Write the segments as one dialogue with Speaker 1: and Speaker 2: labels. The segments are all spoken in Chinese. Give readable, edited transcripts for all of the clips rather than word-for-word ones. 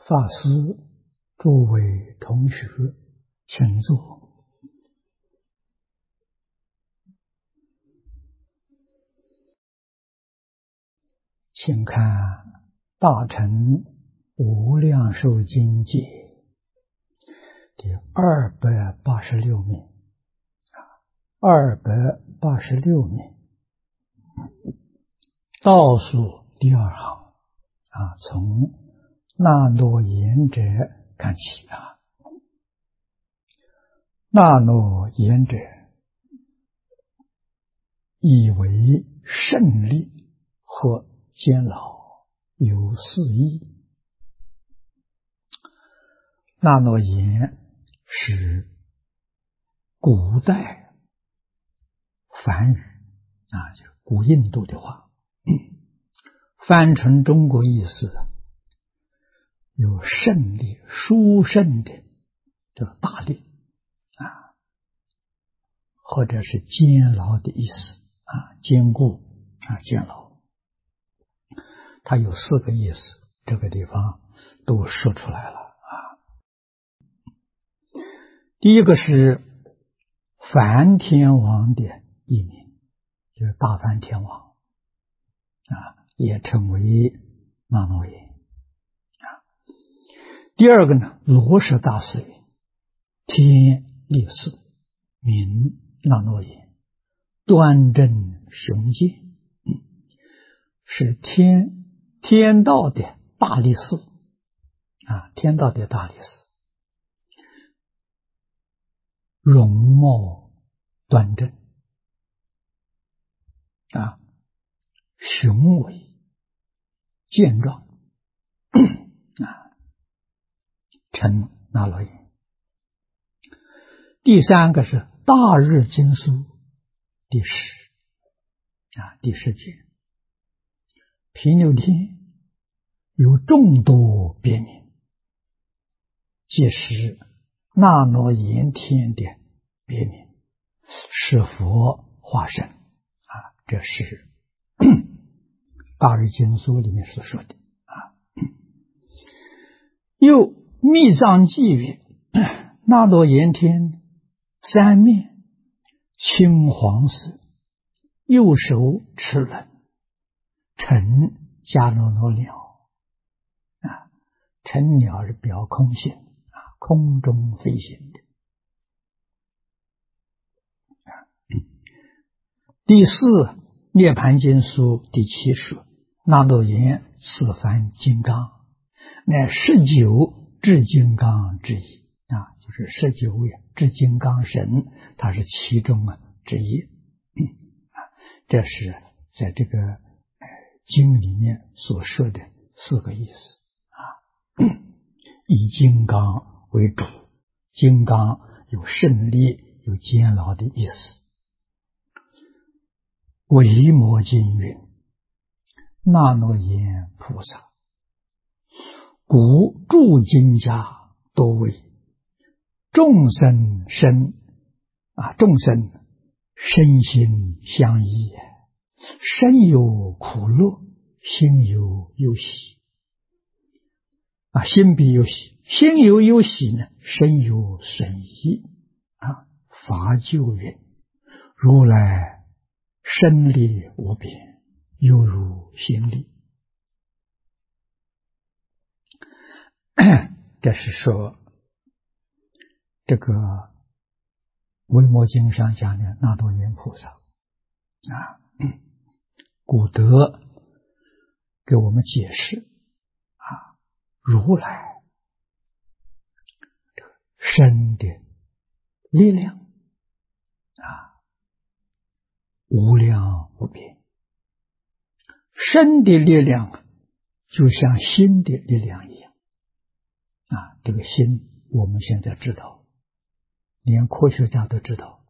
Speaker 1: 法师，诸位同学，请坐。请看《大乘无量寿经解》第286面，286面倒数第二行从那诺言者看起那诺言者，以为胜利或监牢，有四义。那诺言是古代梵语就古印度的话，翻成中国意思有胜利、殊胜的这个大利或者是监牢的意思坚固监牢，它有四个意思，这个地方都说出来了第一个是梵天王的译名，就是大梵天王也称为那诺言第二个呢，罗什大师云：天立寺，名那诺言，端正雄健，是天道的大力士天道的大力士，容貌端正雄伟健壮称那诺言。第三个是大日经书第10卷，平流天有众多别名，皆是那诺言天的别名，是佛化身这是大日经书里面所说的又密藏记云：那诺言天三面青黄色，右手持轮，乘迦罗罗鸟乘鸟是表空性空中飞行的。第四涅盘经书第7说：那诺言此梵金刚，乃19至金刚之一就是19位至金刚神，它是其中之一这是在这个经里面所说的四个意思以金刚为主，金刚有胜利有监牢的意思。维摩经云：那诺言菩萨，古诸经家多为众生身心相依，身有苦乐，心有忧喜心必有喜，心有忧喜呢，身有损益法就云：如来身力无边，犹如心力。这是说这个维摩经上讲的那诺言菩萨古德给我们解释如来身的力量无量无边，身的力量就像心的力量一样这个心我们现在知道，连科学家都知道，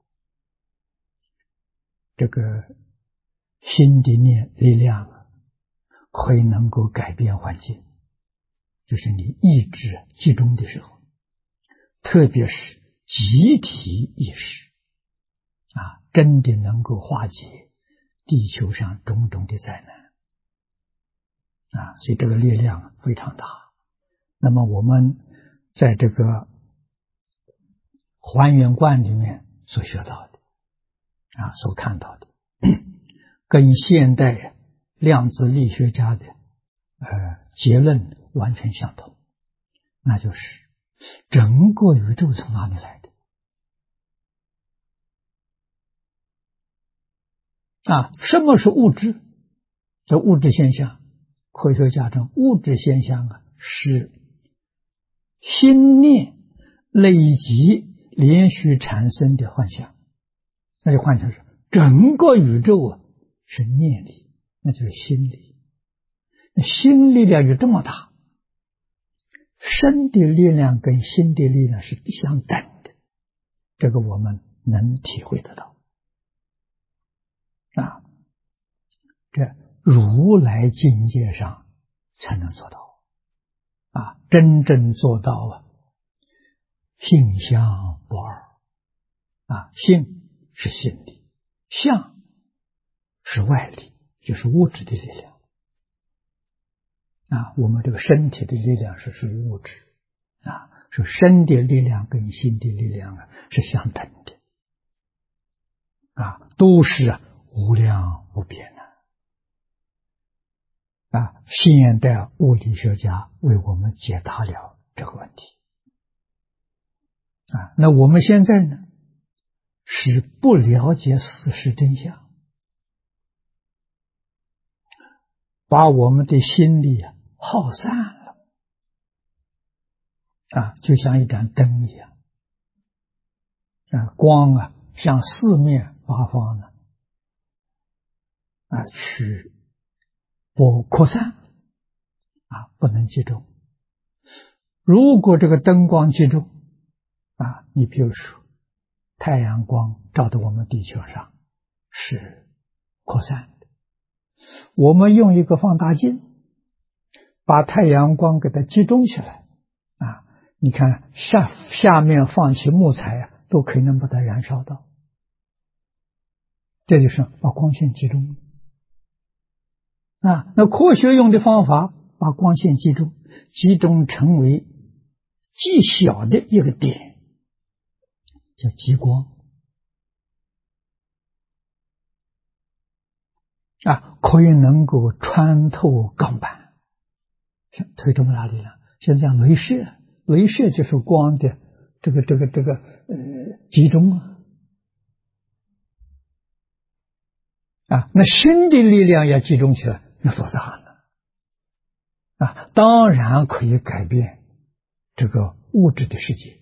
Speaker 1: 这个心的力量可以能够改变环境，就是你意志集中的时候，特别是集体意识真的能够化解地球上种种的灾难所以这个力量非常大。 那么我们在这个还原观里面所学到的所看到的，跟现代量子力学家的结论完全相同，那就是整个宇宙从哪里来的？什么是物质？这物质现象，科学家称物质现象是心念累积连续产生的幻象。那就换成是整个宇宙是念力，那就是心力。心力量有这么大，身的力量跟心的力量是相等的，这个我们能体会得到。这如来境界上才能做到真正做到性相不二性是心力，相是外力，就是物质的力量我们这个身体的力量是属于物质是身的力量跟心的力量是相等的都是无量无边现代物理学家为我们解答了这个问题那我们现在呢是不了解事实真相，把我们的心力耗散了就像一盏灯一样光向四面八方去扩散不能集中。如果这个灯光集中你比如说太阳光照到我们地球上是扩散的，我们用一个放大镜把太阳光给它集中起来你看下面放起木材都可以能把它燃烧到，这就是把光线集中那科学用的方法把光线集中成为极小的一个点，叫极光可以能够穿透钢板，推这么大力量。现在镭射就是光的这个集中那心的力量要集中起来，那多大呢当然可以改变这个物质的世界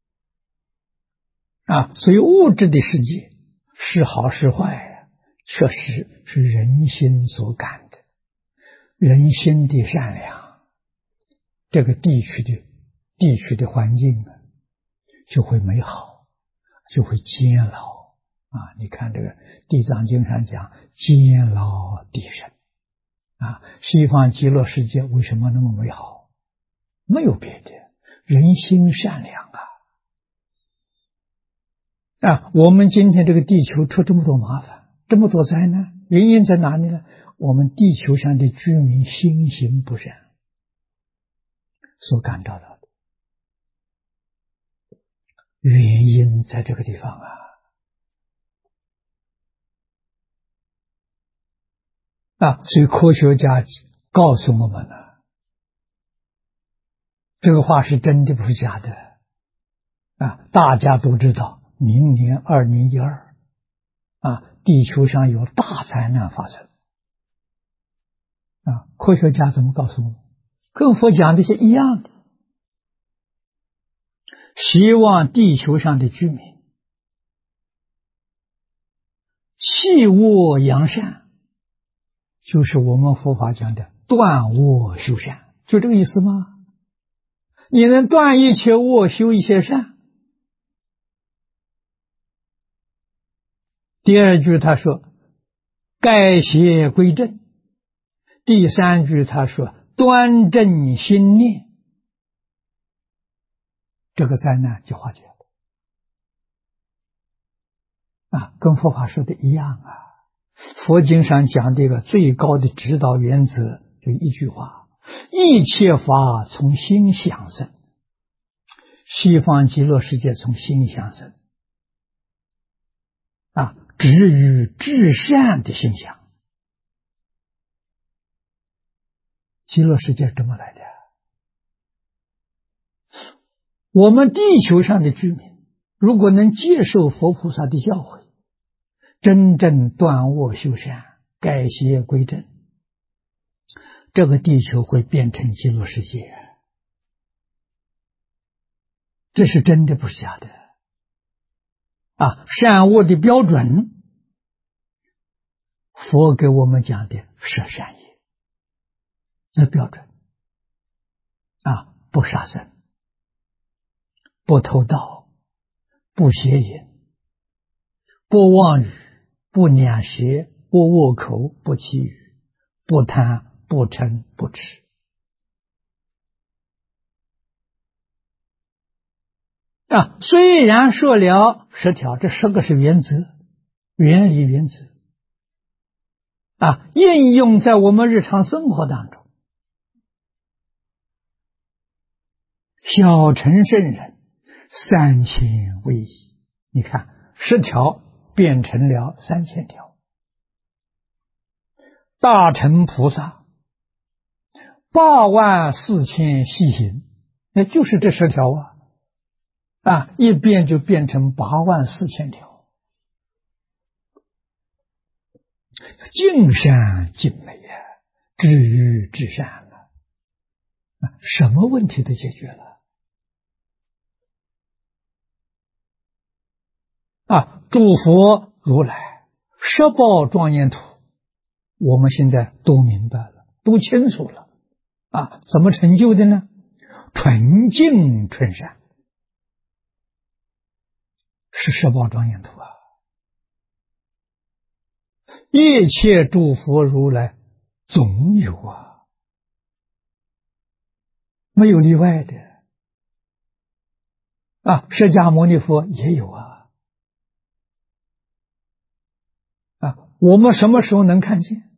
Speaker 1: 所以物质的世界是好是坏确实是人心所感的，人心的善良，这个地区的环境就会美好，就会坚牢你看这个地藏经上讲坚牢地神西方极乐世界为什么那么美好？没有别的，人心善良我们今天这个地球出这么多麻烦，这么多灾难，原因在哪里呢？我们地球上的居民心行不善所感召到的，原因在这个地方所以科学家告诉我们这个话是真的，不是假的大家都知道明年2012地球上有大灾难发生科学家怎么告诉我们？跟佛讲的是一样的，希望地球上的居民弃恶扬善，就是我们佛法讲的断恶修善，就这个意思吗？你能断一切恶，修一切善。第二句他说改邪归正，第三句他说端正心念，这个灾难就化解了跟佛法说的一样佛经上讲这个最高的指导原则就一句话： 一切法从心想生，西方极乐世界从心想生止于至善的心想。极乐世界怎么来的？我们地球上的居民，如果能接受佛菩萨的教诲，真正断恶修善，改邪归正，这个地球会变成极乐世界。这是真的，不是假的。善恶的标准，佛给我们讲的是善业，这标准不杀生，不偷盗，不邪淫，不妄语，不两舌，不恶口，不绮语，不贪，不嗔，不痴。虽然说了10条，这10个是原则、原理、原则应用在我们日常生活当中。小乘圣人3000为一，你看10条变成了3000条。大乘菩萨84000细行，那就是这10条一变就变成84000条。尽善尽美至于至善了，什么问题都解决了诸佛如来十报庄严图，我们现在都明白了，都清楚了怎么成就的呢？纯净纯善是十报庄严图一切诸佛如来总有没有例外的释迦牟尼佛也有我们什么时候能看见？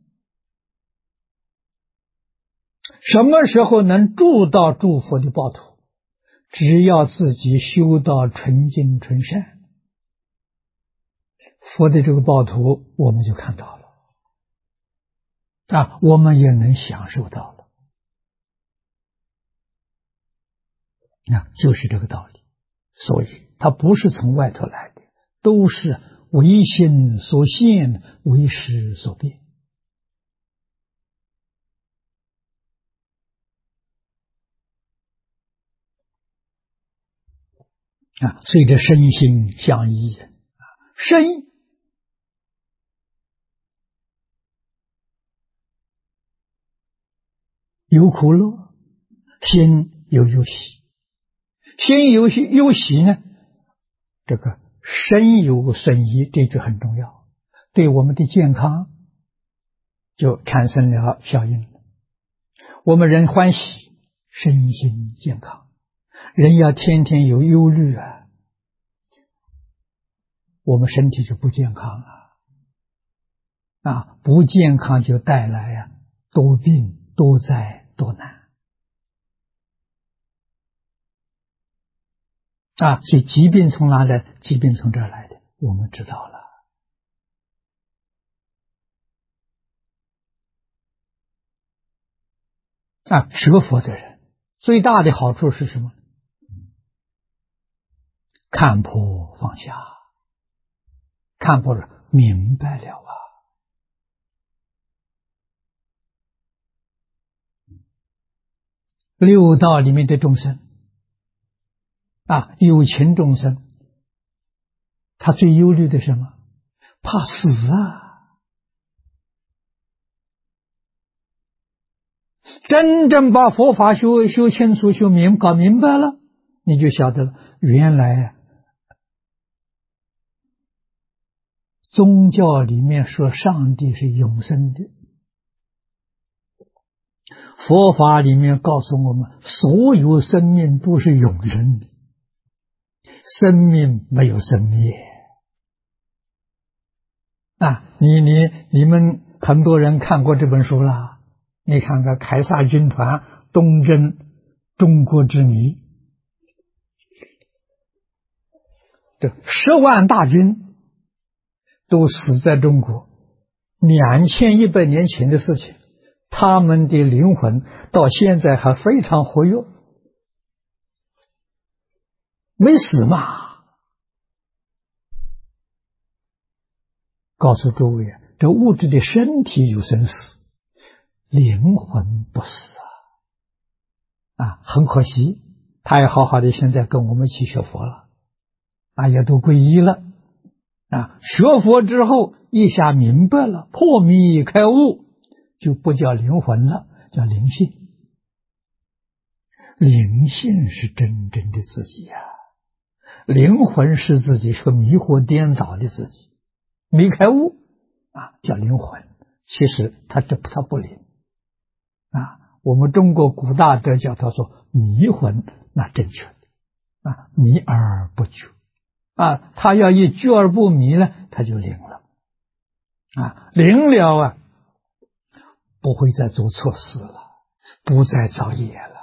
Speaker 1: 什么时候能住到诸佛的报土？只要自己修到纯净纯善，佛的这个报土我们就看到了我们也能享受到了就是这个道理。所以它不是从外头来的，都是唯心所现，唯识所变所以这身心相依身有苦乐，心有忧喜。心有忧喜呢，这个身有损益，这句很重要，对我们的健康就产生了效应了。我们人欢喜，身心健康。人要天天有忧虑我们身体就不健康了不健康就带来多病多灾多难所以疾病从哪来？疾病从这儿来的，我们知道了学佛的人最大的好处是什么？看破放下，看破了明白了六道里面的众生有情众生，他最忧虑的是什么？怕死真正把佛法修清楚、搞明白了，你就晓得了，原来宗教里面说上帝是永生的，佛法里面告诉我们，所有生命都是永生的，生命没有生灭你们很多人看过这本书了， 你看看凯撒军团东征中国之谜，这10万大军都死在中国，2100年前的事情，他们的灵魂到现在还非常活跃，没死嘛。告诉诸位，这物质的身体有生死，灵魂不死很可惜，他也好好的现在跟我们一起学佛了也都皈依了学佛之后一下明白了，破迷开悟，就不叫灵魂了，叫灵性。灵性是真正的自己灵魂是自己，是个迷惑颠倒的自己，没开悟叫灵魂，其实它不灵我们中国古大德叫它做迷魂，那正确的迷而不觉他要一觉而不迷呢，他就灵了灵了不会再做错事了，不再造业了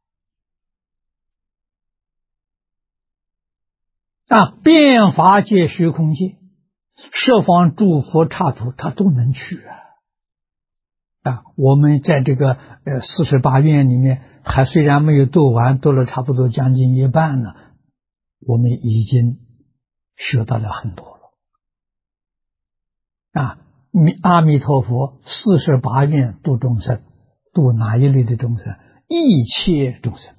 Speaker 1: 遍法界虚空界，十方诸佛刹土，他都能去我们在这个48愿里面，还虽然没有读完，读了差不多将近一半了，我们已经学到了很多了阿弥陀佛48愿度众生，度哪一类的众生？一切众生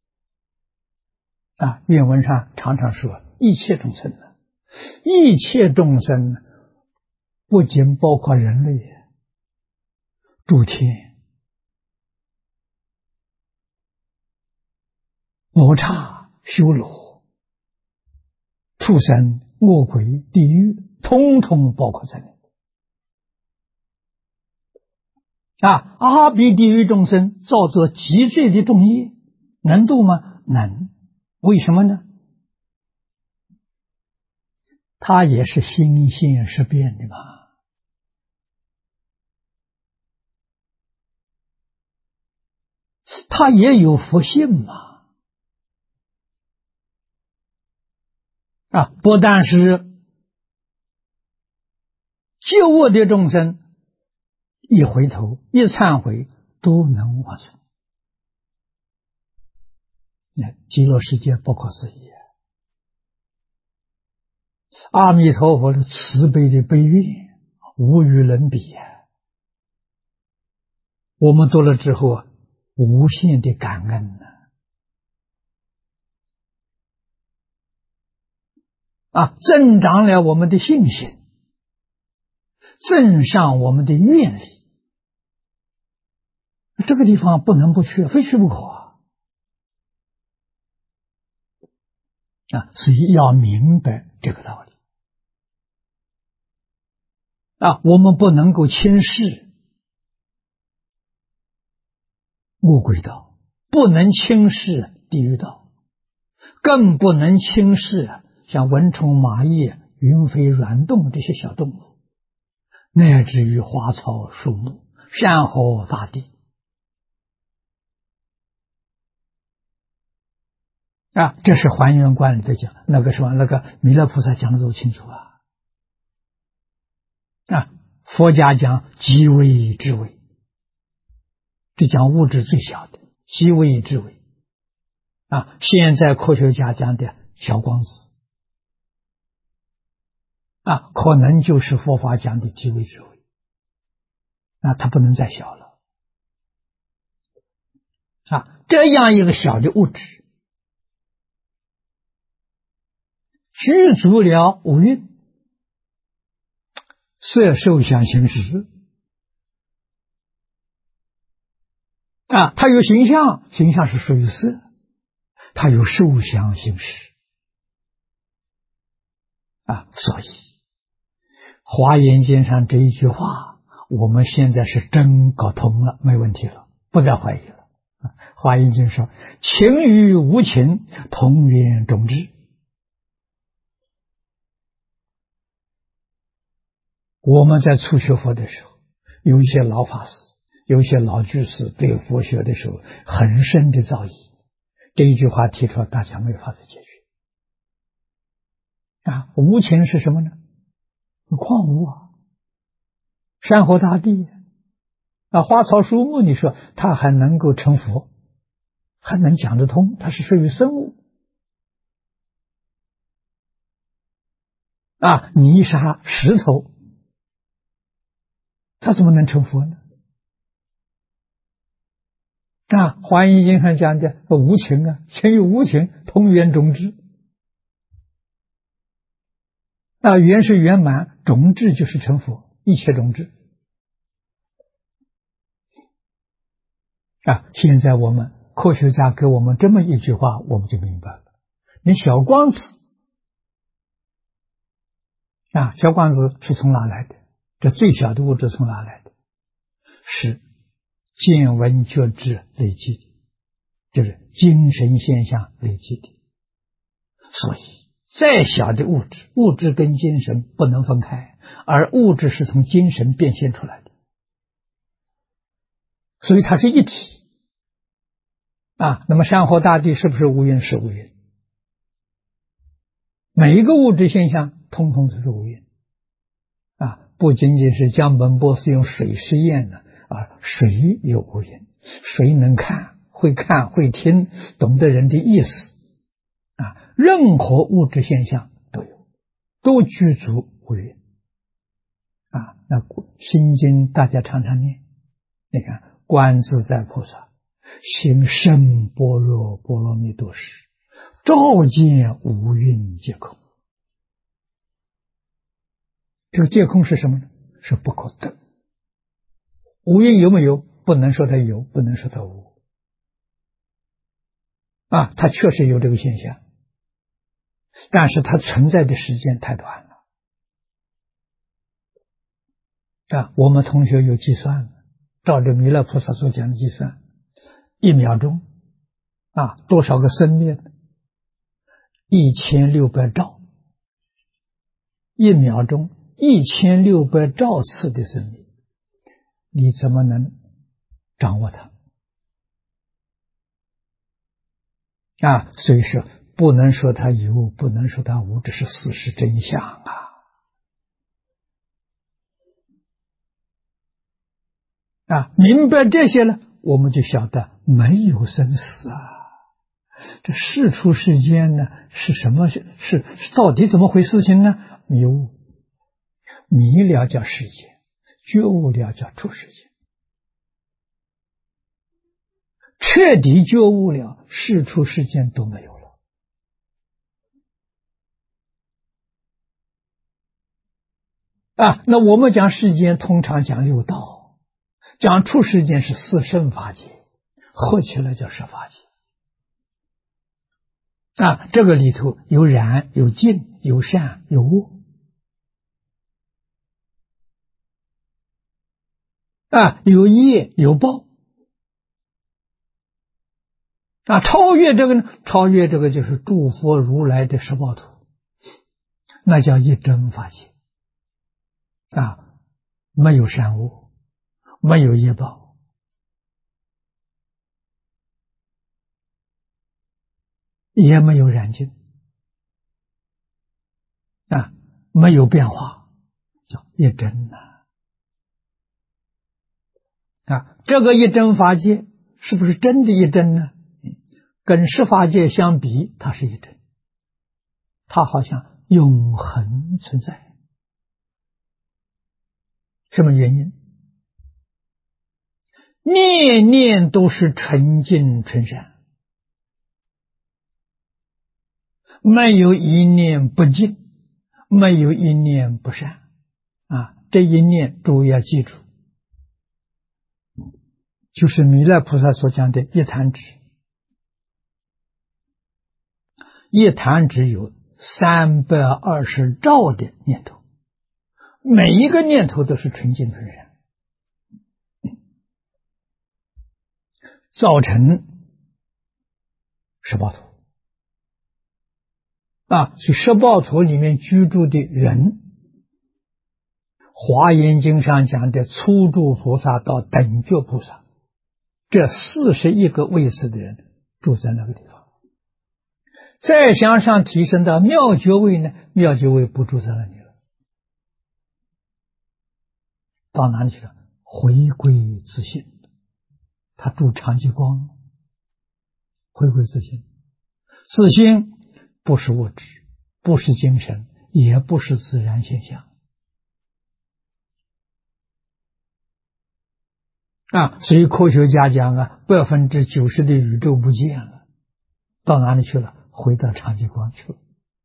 Speaker 1: 愿文上常常说一切众生一切众生不仅包括人类，诸天、魔刹、修罗、畜生、恶鬼、地狱，通通包括在内阿鼻地狱众生造作极罪的重业，能度吗？能。为什么呢？它也是心现识变的嘛。它也有福性嘛。不但是觉悟的众生，一回头一忏悔都能往生。极乐世界不可思议阿弥陀佛的慈悲的悲愿无与伦比我们读了之后无限的感恩增长了我们的信心，增上我们的愿力。这个地方不能不去，非去不可所以要明白这个道理我们不能够轻视恶鬼道，不能轻视地狱道，更不能轻视像蚊虫、蚂蚁、云飞、卵动这些小动物，乃至于花草树木、山河大地这是还原观里头讲，那个什么，那个弥勒菩萨讲的都清楚佛家讲极微之微，这讲物质最小的极微之微现在科学家讲的小光子可能就是佛法讲的极微之微它不能再小了这样一个小的物质具足了五蕴，色受想行识它有形象，形象是属于色，它有受想行识所以华严经上这一句话我们现在是真搞通了，没问题了，不再怀疑了华严经说情与无情同源种质，我们在初学佛的时候，有一些老法师有些老居士对佛学的时候很深的造诣，这一句话提出来，大家没有法子解决。无情是什么呢？矿物山河大地花草树木，你说它还能够成佛，还能讲得通，它是属于生物泥沙石头，它怎么能成佛呢？华严经上讲的无情情与无情同源种智缘是圆满，种智就是成佛，一切种智现在我们科学家给我们这么一句话，我们就明白了。你小光子小光子是从哪来的？这最小的物质从哪来的？是见闻觉知累积的，就是精神现象累积的。所以再小的物质，物质跟精神不能分开，而物质是从精神变现出来的，所以它是一体那么山河大地是不是无云？是无云。每一个物质现象通通都是无云不仅仅是江本博士用水实验的水有无云，谁能看会听，懂得人的意思任何物质现象都有，都具足无云那心经大家常常念，你看观自在菩萨行深般若波罗蜜多时，照见无云皆空。这个皆空是什么呢？是不可得。无云有没有？不能说它有，不能说它无它确实有这个现象，但是它存在的时间太短了我们同学有计算，照着弥勒菩萨所讲的计算，1秒钟多少个生灭？1600兆，1秒钟1600兆次的生命，你怎么能掌握它所以说不能说它有，不能说它无，这是事实真相明白这些了，我们就晓得没有生死这事出世间呢是什么？是到底怎么回事情呢？迷悟，迷了叫世间，觉悟了叫出世间。彻底觉悟了，事出世间都没有了那我们讲世间通常讲六道，讲出世间是四圣法界，合起来叫十法界这个里头有染有净有善有恶有业有报超越这个呢？超越这个就是诸佛如来的十报图，那叫一真法界没有善恶，没有业报也没有染净没有变化，叫一真这个一真法界是不是真的一真呢？跟十法界相比，它是一真，它好像永恒存在。什么原因？念念都是纯净纯善，没有一念不净，没有一念不善这一念诸位要记住，就是弥勒菩萨所讲的一弹指，一弹指有320兆的念头，每一个念头都是纯净纯善，造成十报图所以十报图里面居住的人华严经上讲的初住菩萨到等觉菩萨，这41个位次的人住在那个地方。再向上提升到妙觉位呢，妙觉位不住在那里了，到哪里去了？回归自性，他住常寂光，回归自性。自性不是物质，不是精神，也不是自然现象所以科学家讲90%的宇宙不见了，到哪里去了？回到常寂光去了。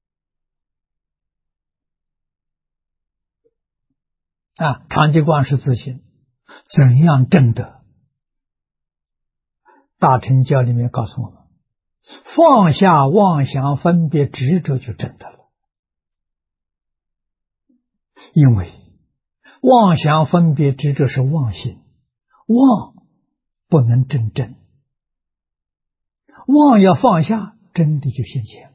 Speaker 1: 常寂光是自性，怎样证得？大乘教里面告诉我们，放下妄想分别执着就证得了。因为妄想分别执着是妄心，妄不能证真，妄要放下，真的就现前了。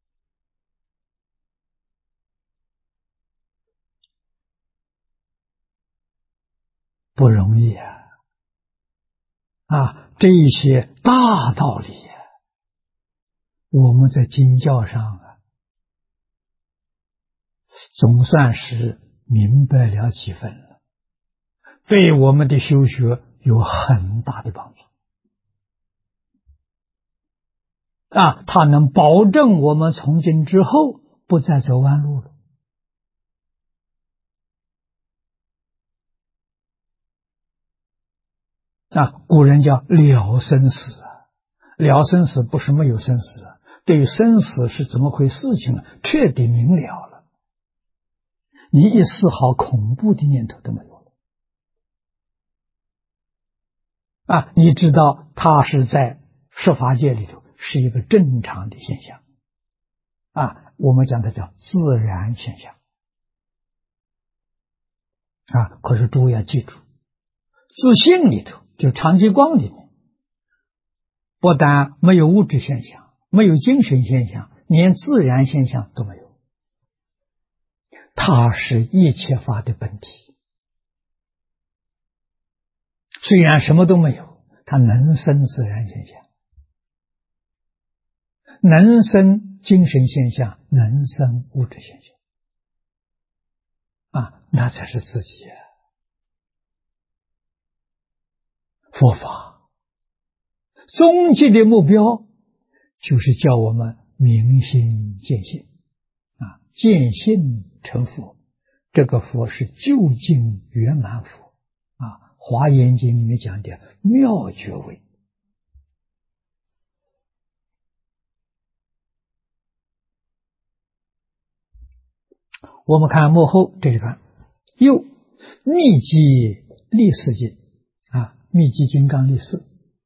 Speaker 1: 不容易这一些大道理我们在经教上总算是明白了几分了，对我们的修学有很大的帮助它能保证我们从今之后不再走弯路了。古人叫了生死了生死不是没有生死对于生死是怎么回事情彻底明了了，你一丝毫恐怖的念头都没有了你知道它是在十法界里头是一个正常的现象我们讲的叫自然现象可是诸位要记住，自性里头就常寂光里面，不但没有物质现象，没有精神现象，连自然现象都没有，它是一切法的本体。虽然什么都没有，它能生自然现象，能生精神现象，能生物质现象那才是自己佛法终极的目标就是叫我们明心见性见性成佛，这个佛是究竟圆满佛华严经里面讲的妙觉位。我们看幕后这一段，又密集立世经密集金刚立世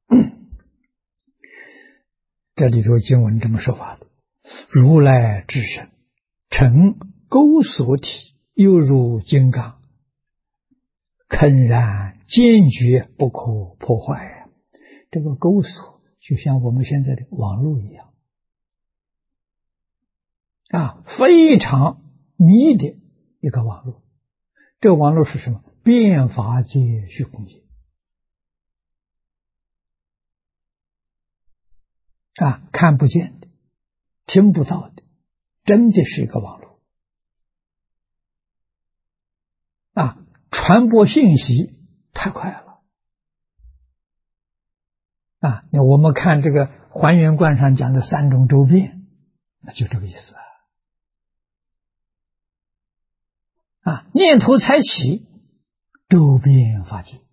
Speaker 1: 这里头经文这么说法的：如来至身成钩锁体，犹如金刚，铿然坚决不可破坏这个钩锁就像我们现在的网络一样非常密的一个网络。这个网络是什么？遍法界虚空界看不见的，听不到的，真的是一个网络传播信息太快了我们看这个还原观上讲的3种周遍，那就这个意思念头才起，周遍法界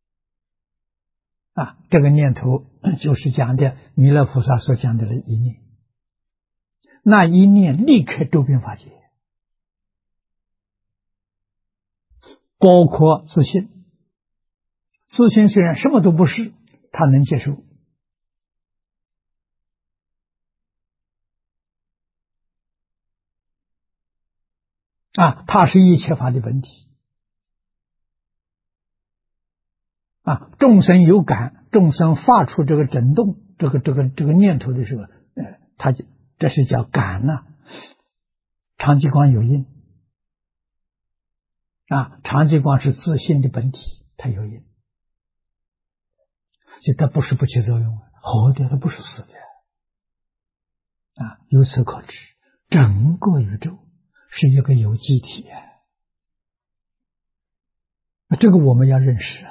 Speaker 1: 这个念头就是讲的弥勒菩萨所讲的一念，那一念立刻周遍法界，包括自信。自信虽然什么都不是，他能接受它是一切法的本体众生有感，众生发出这个震动这个念头的时候这是叫感常寂光有应常寂光是自性的本体，它有因，所以它不是不起作用，活的，它不是死的。由此可知，整个宇宙是一个有机体这个我们要认识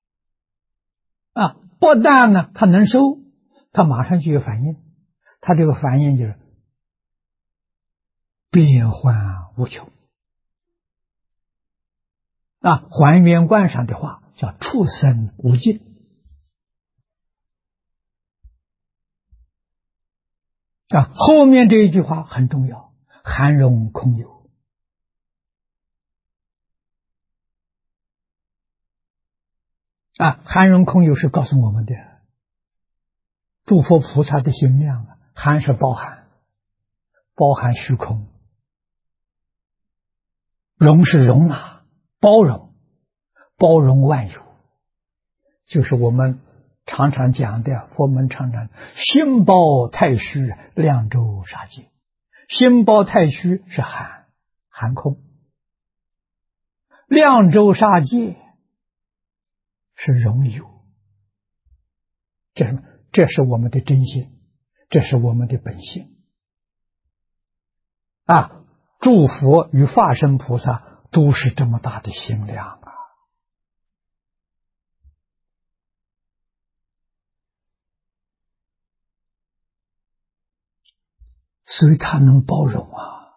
Speaker 1: 不但呢它能收，它马上就有反应，它这个反应就是变幻无穷还原观上的话叫畜生无尽后面这一句话很重要，含容空有含容空有是告诉我们的诸佛菩萨的心量含是包含虚空，容是容纳包容万有，就是我们常常讲的佛门常常心包太虚，量周杀界。心包太虚是含空，量周杀界是容有。这是我们的真性，这是我们的本性诸佛与化身菩萨都是这么大的心量所以他能包容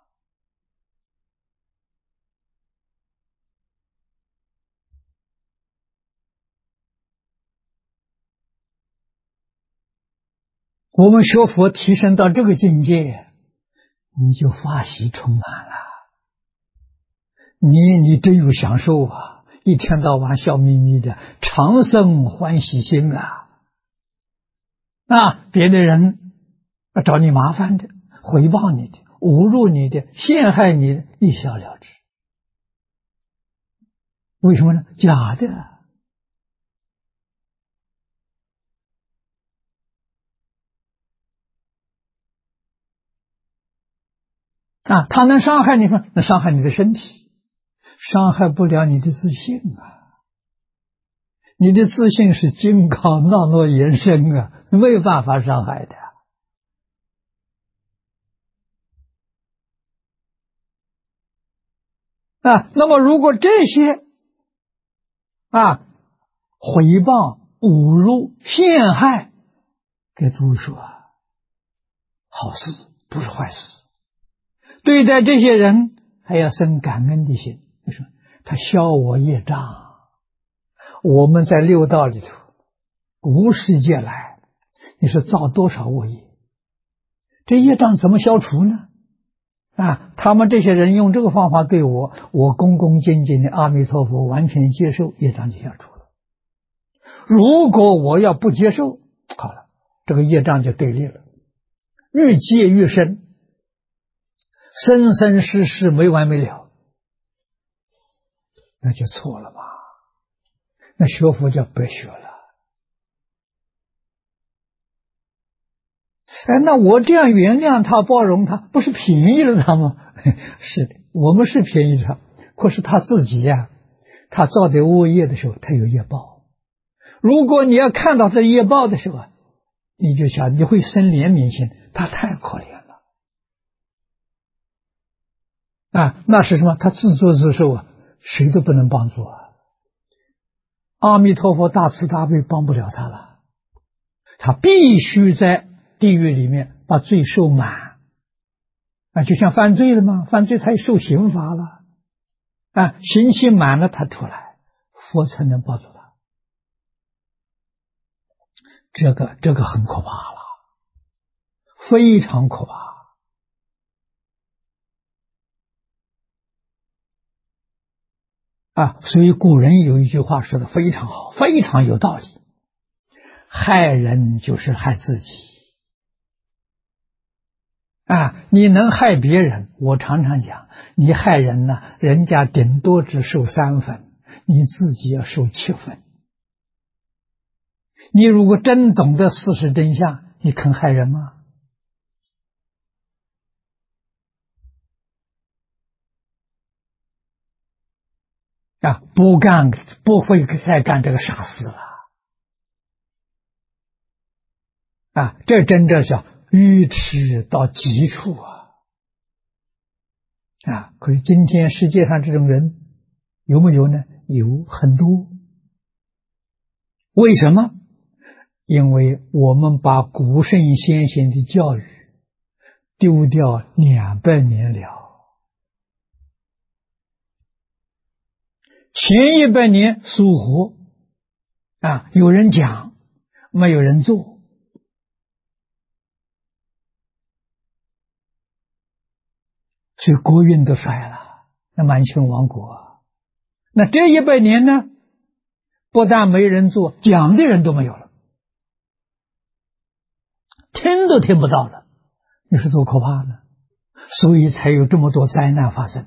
Speaker 1: 我们学佛提升到这个境界，你就法喜充满了，你真有享受一天到晚笑眯眯的，常生欢喜心别的人找你麻烦的，回报你的，侮辱你的，陷害你的，一笑了之。为什么呢？假的他能伤害你吗？能伤害你的身体，伤害不了你的自信你的自信是金刚纳诺延伸没有办法伤害的那么如果这些诽谤、侮辱、陷害，给诸位说好事不是坏事。对待这些人还要生感恩的心，你说他消我业障。我们在六道里头无世界来，你说造多少恶业，这业障怎么消除呢？他们这些人用这个方法对我，我恭恭敬敬的阿弥陀佛完全接受，业障就消除了。如果我要不接受，好了，这个业障就对立了，越结越深，生生世世没完没了，那就错了吧？那学佛叫白学了。那我这样原谅他、包容他，不是便宜了他吗？是的，我们是便宜他，可是他自己他造的恶业的时候，他有业报。如果你要看到他业报的时候，你就想你会生怜悯心，他太可怜了那是什么？他自作自受谁都不能帮助阿弥陀佛大慈大悲帮不了他了，他必须在地狱里面把罪受满就像犯罪了嘛，犯罪他也受刑罚了刑期满了他出来，佛才能帮助他。这个很可怕了，非常可怕所以古人有一句话说的非常好，非常有道理，害人就是害自己你能害别人，我常常讲，你害人呢，人家顶多只受3分，你自己要受7分。你如果真懂得事实真相，你肯害人吗？ 不会再干这个傻事了。这真正是愚痴到极处可是今天世界上这种人有没有呢？有很多。为什么？因为我们把古圣先贤的教育丢掉200年了。前100年疏忽有人讲，没有人做，所以国运都衰了。那满清亡国，那这100年呢，不但没人做，讲的人都没有了，听都听不到了，你说多可怕呢？所以才有这么多灾难发生。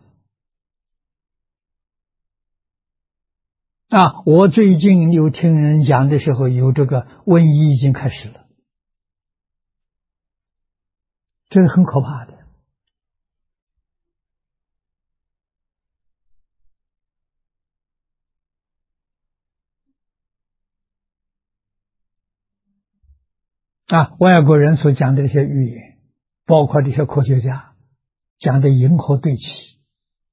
Speaker 1: 我最近有听人讲的时候，有这个瘟疫已经开始了，这是很可怕的。外国人所讲的这些预言，包括这些科学家讲的银河对齐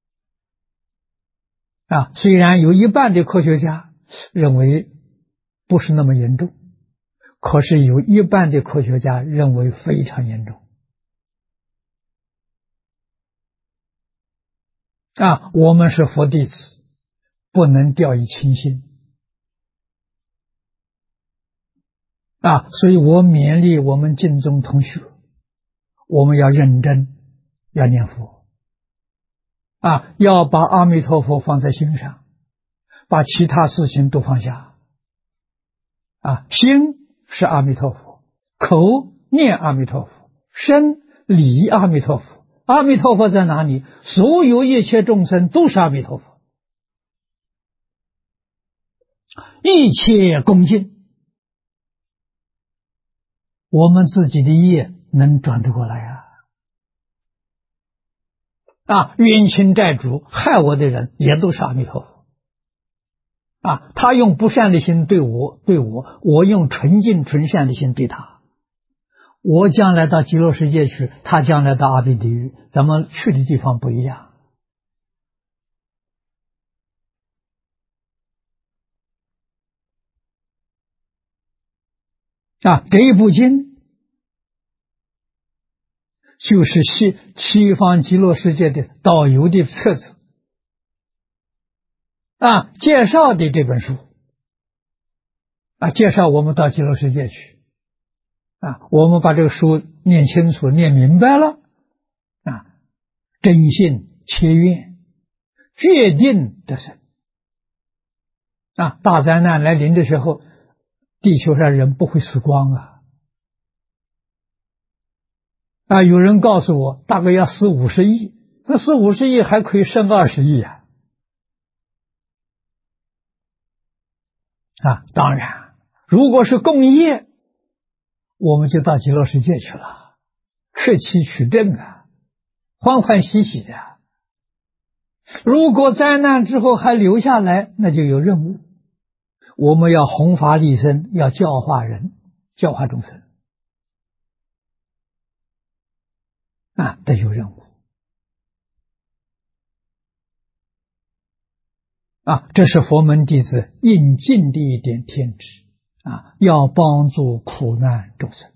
Speaker 1: 虽然有一半的科学家认为不是那么严重，可是有一半的科学家认为非常严重我们是佛弟子，不能掉以轻心所以我勉励我们净宗同学，我们要认真，要念佛要把阿弥陀佛放在心上，把其他事情都放下心是阿弥陀佛，口念阿弥陀佛，身礼阿弥陀佛。阿弥陀佛在哪里？所有一切众生都是阿弥陀佛，一切恭敬，我们自己的业能转得过来冤亲债主害我的人也都是阿弥陀佛他用不善的心对我，我用纯净纯善的心对他，我将来到极乐世界去，他将来到阿鼻地狱，咱们去的地方不一样这一部经就是西方极乐世界的导游的册子介绍的这本书介绍我们到极乐世界去我们把这个书念清楚念明白了真信切愿决定得生大灾难来临的时候，地球上人不会死光有人告诉我大概要死50亿，那死50亿还可以剩20亿当然如果是共业，我们就到极乐世界去了，克期取证欢欢喜喜的如果灾难之后还留下来，那就有任务，我们要弘法利生，要教化人，教化众生得有任务这是佛门弟子应尽的一点天职要帮助苦难众生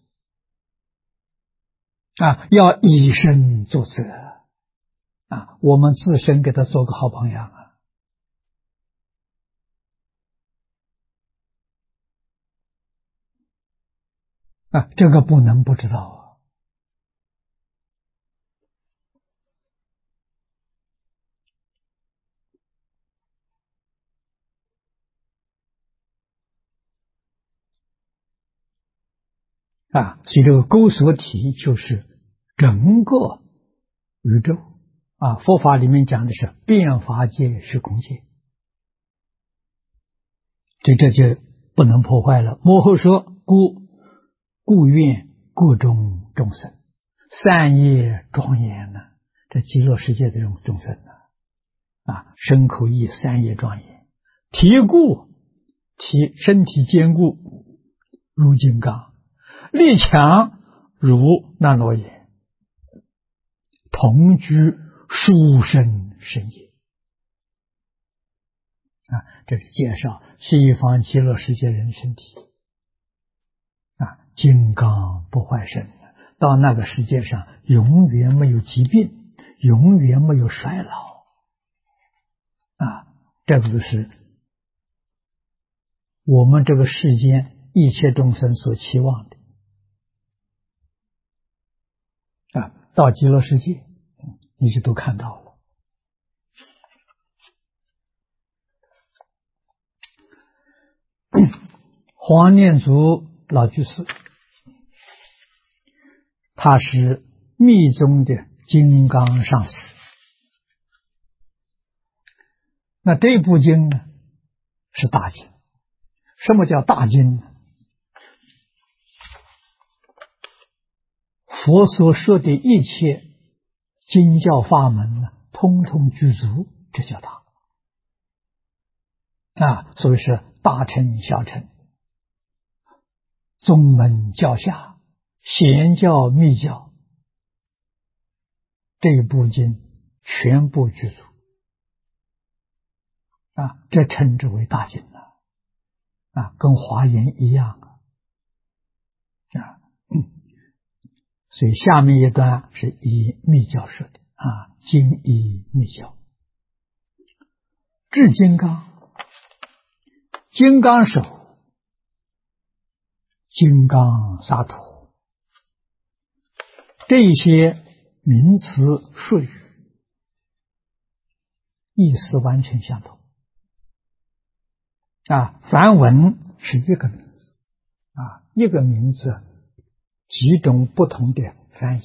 Speaker 1: 要以身作则我们自身给他做个好榜样这个不能不知道所以这个钩索体就是整个宇宙佛法里面讲的是变法界虚空界，这就不能破坏了。幕后说故愿各种众生善业庄严这极乐世界的这种众生身口意三业庄严，体固体身体坚固如金刚，力强如那罗延，同居殊胜身也。这是介绍西方极乐世界人身体金刚不坏身，到那个世界上永远没有疾病，永远没有衰老这个就是我们这个世间一切众生所期望的到极乐世界你就都看到了。黄念祖老居士，他是密宗的金刚上师。那这部经呢是大经。什么叫大经呢？佛所说的一切经教法门呢，通通具足，这叫大所以是大乘小乘，宗门教下，显教密教，这部经全部具足这称之为大经跟华严一样所以下面一段是以密教说的经依密教，至金刚，金刚手，金刚萨埵，这些名词术语意思完全相同梵文是一个名字一个名字几种不同的翻译。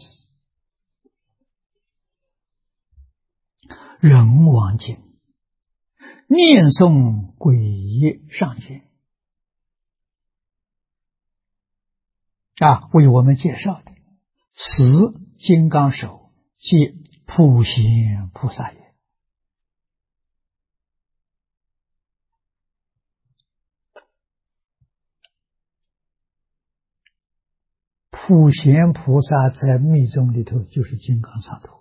Speaker 1: 人王经念诵皈依上经为我们介绍的此金刚手即普贤菩萨也。普贤菩萨在密宗里头就是金刚萨埵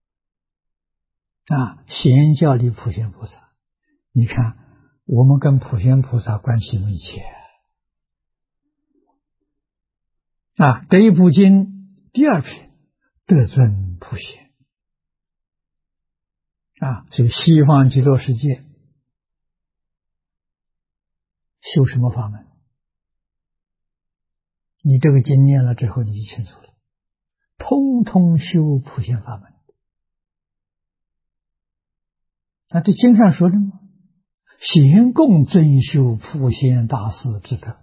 Speaker 1: 显教里普贤菩萨，你看我们跟普贤菩萨关系密切这一部经第二篇得尊普贤所以西方极乐世界修什么法门？你这个经念了之后你就清楚了，通通修普贤法门这经上说的吗？贤共尊修普贤大士之德，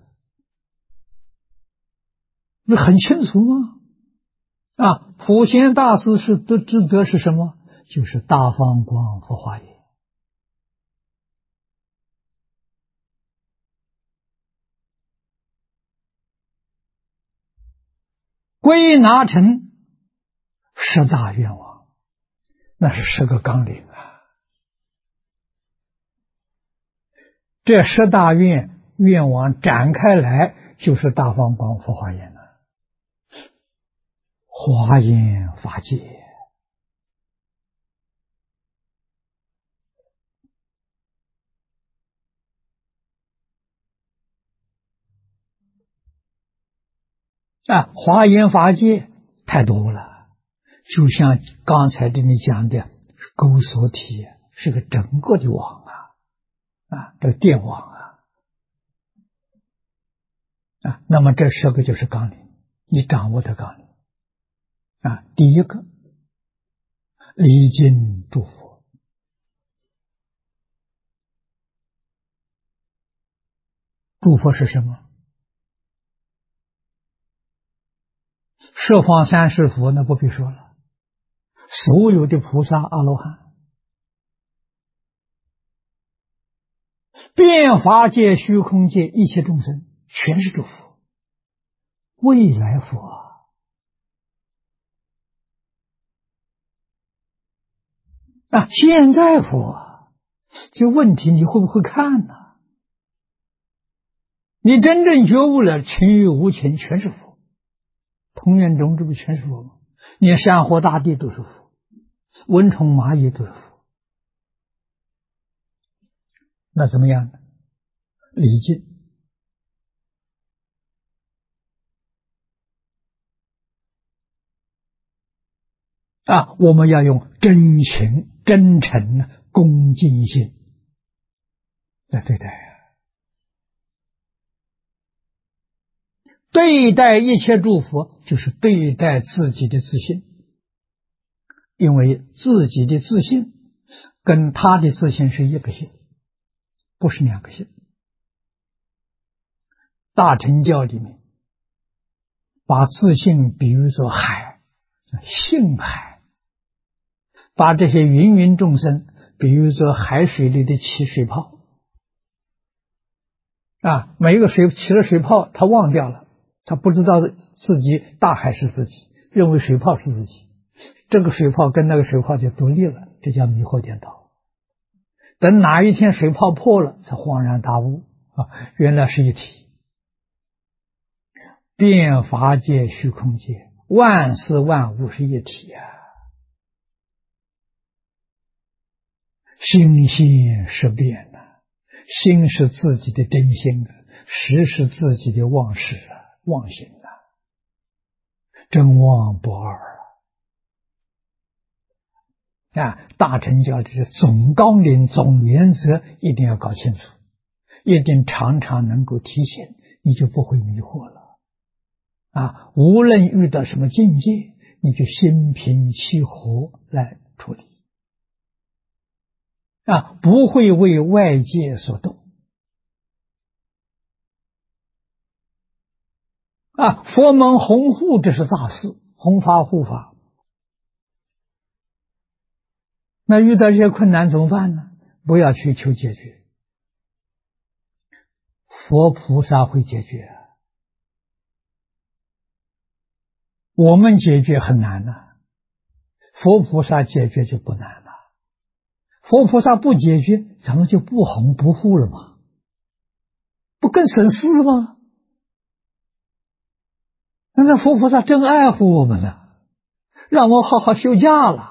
Speaker 1: 不很清楚吗？普贤大士是之德是什么？就是大方广佛华严归纳成10大愿望，那是10个纲领这10大愿望展开来就是大方广佛华严华严法界华严法界太多了，就像刚才这里讲的钩索体是个整个的网这个电网那么这10个就是纲领，你掌握的纲领第一个礼敬诸佛，诸佛是什么？十方三世佛那不必说了，所有的菩萨阿罗汉，遍法界虚空界一切众生全是诸佛，未来佛现在佛，这问题你会不会看呢？你真正觉悟了，情与无情全是佛，同源种这不全是佛吗？连山河大地都是佛，蚊虫蚂蚁都是佛，那怎么样呢？礼敬我们要用真情、真诚、恭敬心来对待。对待一切诸佛，就是对待自己的自信，因为自己的自信跟他的自信是一个性，不是两个性。大乘教里面把自信比喻作海，叫性海，把这些芸芸众生比喻作海水里的起水泡每一个水起了水泡，他忘掉了，他不知道自己大海是自己，认为水泡是自己，这个水泡跟那个水泡就独立了，这叫迷惑颠倒。等哪一天水泡破了，才恍然大悟原来是一体。变法界、虚空界，万事万物是一体心性识变心是自己的真心识是自己的妄识妄心真妄不二大乘教的总纲领、总原则一定要搞清楚，一定常常能够提醒，你就不会迷惑了无论遇到什么境界，你就心平气和来处理不会为外界所动佛门弘护这是大事，弘法护法。那遇到这些困难怎么办呢？不要去求解决，佛菩萨会解决我们解决很难佛菩萨解决就不难了。佛菩萨不解决，咱们就不弘不护了吗？不更省事吗？那佛菩萨真爱护我们呢，让我好好休假了。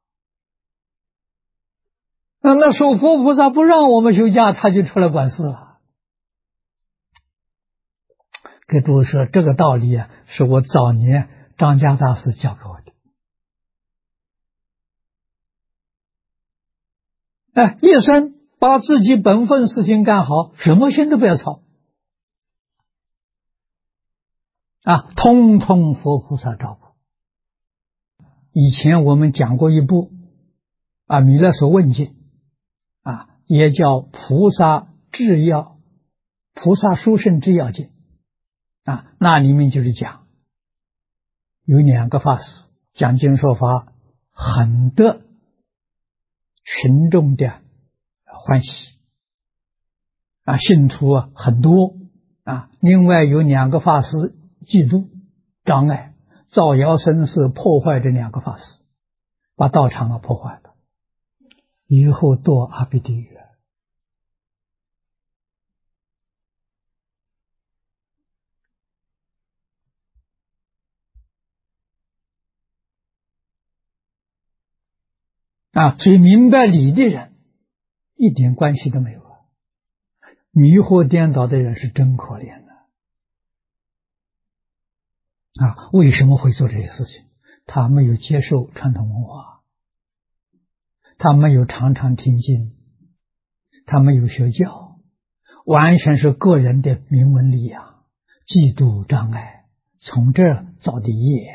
Speaker 1: 那时候佛菩萨不让我们休假，他就出来管事了。给诸位说，这个道理是我早年张家大师教给我的。一生把自己本分事情干好，什么心都不要操通通佛菩萨照顾。以前我们讲过一部弥勒所问经也叫菩萨制要、菩萨殊胜制要经那里面就是讲有两个法师讲经说法很得群众的欢喜信徒很多另外有两个法师嫉妒障碍，造谣生事，破坏这两个法师，把道场破坏了，以后堕阿鼻地狱所以明白理的人一点关系都没有迷惑颠倒的人是真可怜的为什么会做这些事情？他没有接受传统文化，他没有常常听经，他没有学教，完全是个人的名闻利养、嫉妒障碍，从这儿造的业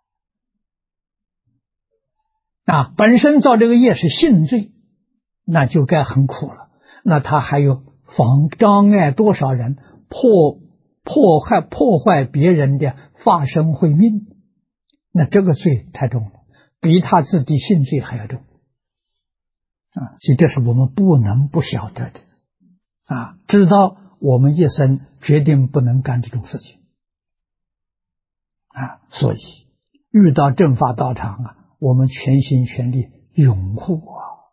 Speaker 1: 本身造这个业是性罪，那就该很苦了。那他还有障碍多少人，破坏别人的法身慧命，那这个罪太重了，比他自己性罪还要重所以这是我们不能不晓得的知道我们一生决定不能干这种事情所以遇到正法道场我们全心全力拥护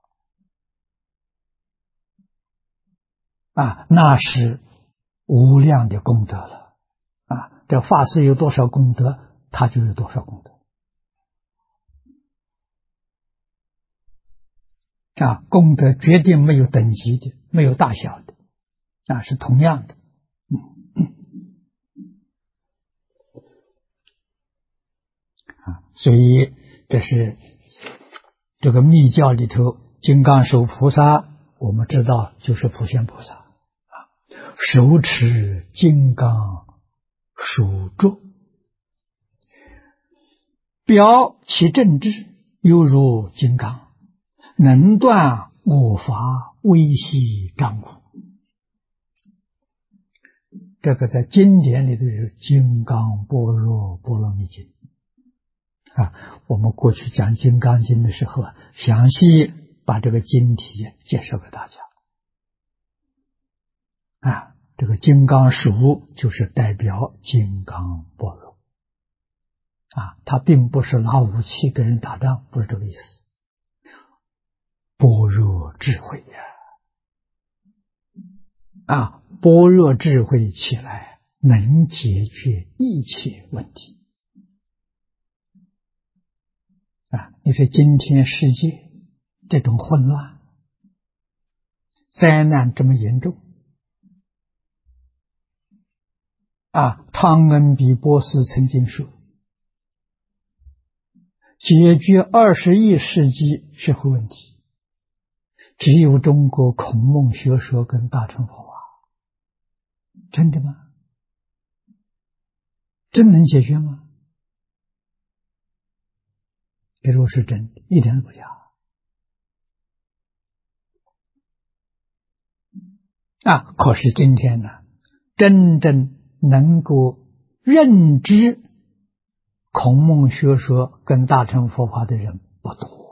Speaker 1: 那是无量的功德了。这法师有多少功德，他就有多少功德。功德决定没有等级的，没有大小的，是同样的。所以这是这个密教里头金刚手菩萨，我们知道就是普贤菩萨手持金刚手镯，表其正智，犹如金刚，能断我法，微细障苦。这个在经典里头是《金刚般若波罗蜜经》我们过去讲《金刚经》的时候详细把这个经题介绍给大家。这个金刚手就是代表金刚般若它并不是拿武器跟人打仗，不是这个意思。般若智慧般若智慧起来能解决一切问题你说今天世界这种混乱灾难这么严重汤恩比博士曾经说，解决21世纪社会问题只有中国孔孟学说跟大乘佛法。真的吗？真能解决吗？别说是真的，一点都不假可是今天呢，真正能够认知孔孟学说跟大乘佛法的人不多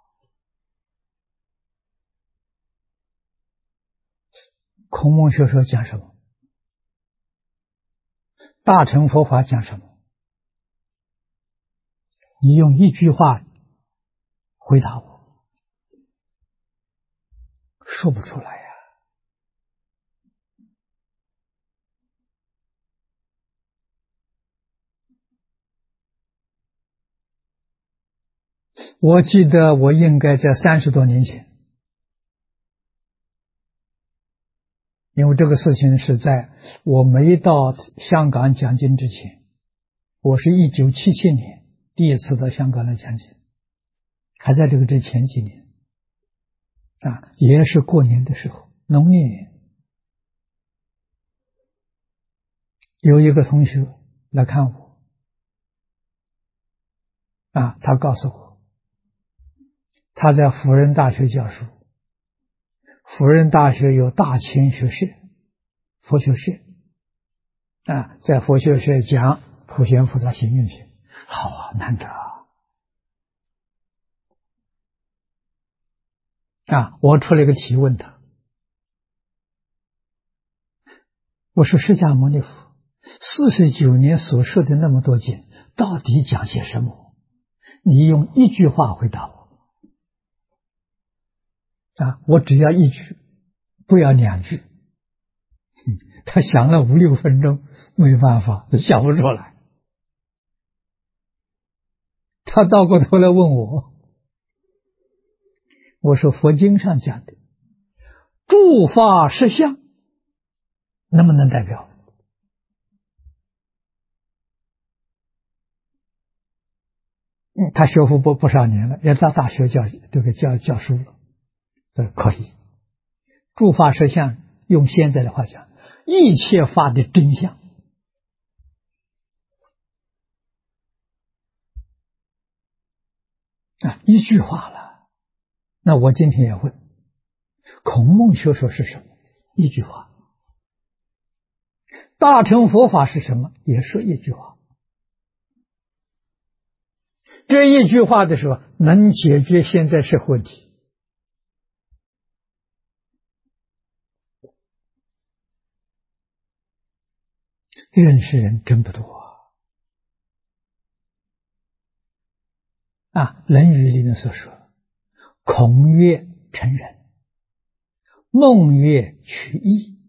Speaker 1: 孔孟学说讲什么？大乘佛法讲什么？你用一句话回答我，说不出来呀。我记得我应该在30多年前，因为这个事情是在我没到香港讲经之前，我是1977年第一次到香港来讲经，还在这个之前几年也是过年的时候，农历年，有一个同学来看我他告诉我他在辅仁大学教书，辅仁大学有大千学社、佛学社在佛学社讲普贤菩萨行愿学，好难得我出了一个题问他，我说释迦牟尼佛49年所说的那么多经，到底讲些什么？你用一句话回答我我只要一句，不要2句。他想了5、6分钟，没办法，想不出来。他倒过头来问我，我说佛经上讲的诸法实相能不能代表？他学佛不少年了，也在大学教书了，这可以。诸法实相用现在的话讲，一切法的真相一句话了。那我今天也问，孔孟学说是什么？一句话。大乘佛法是什么？也说一句话。这一句话的时候，能解决现在社会问题。认识人真不多论语里面所说，孔曰成人，孟曰取义，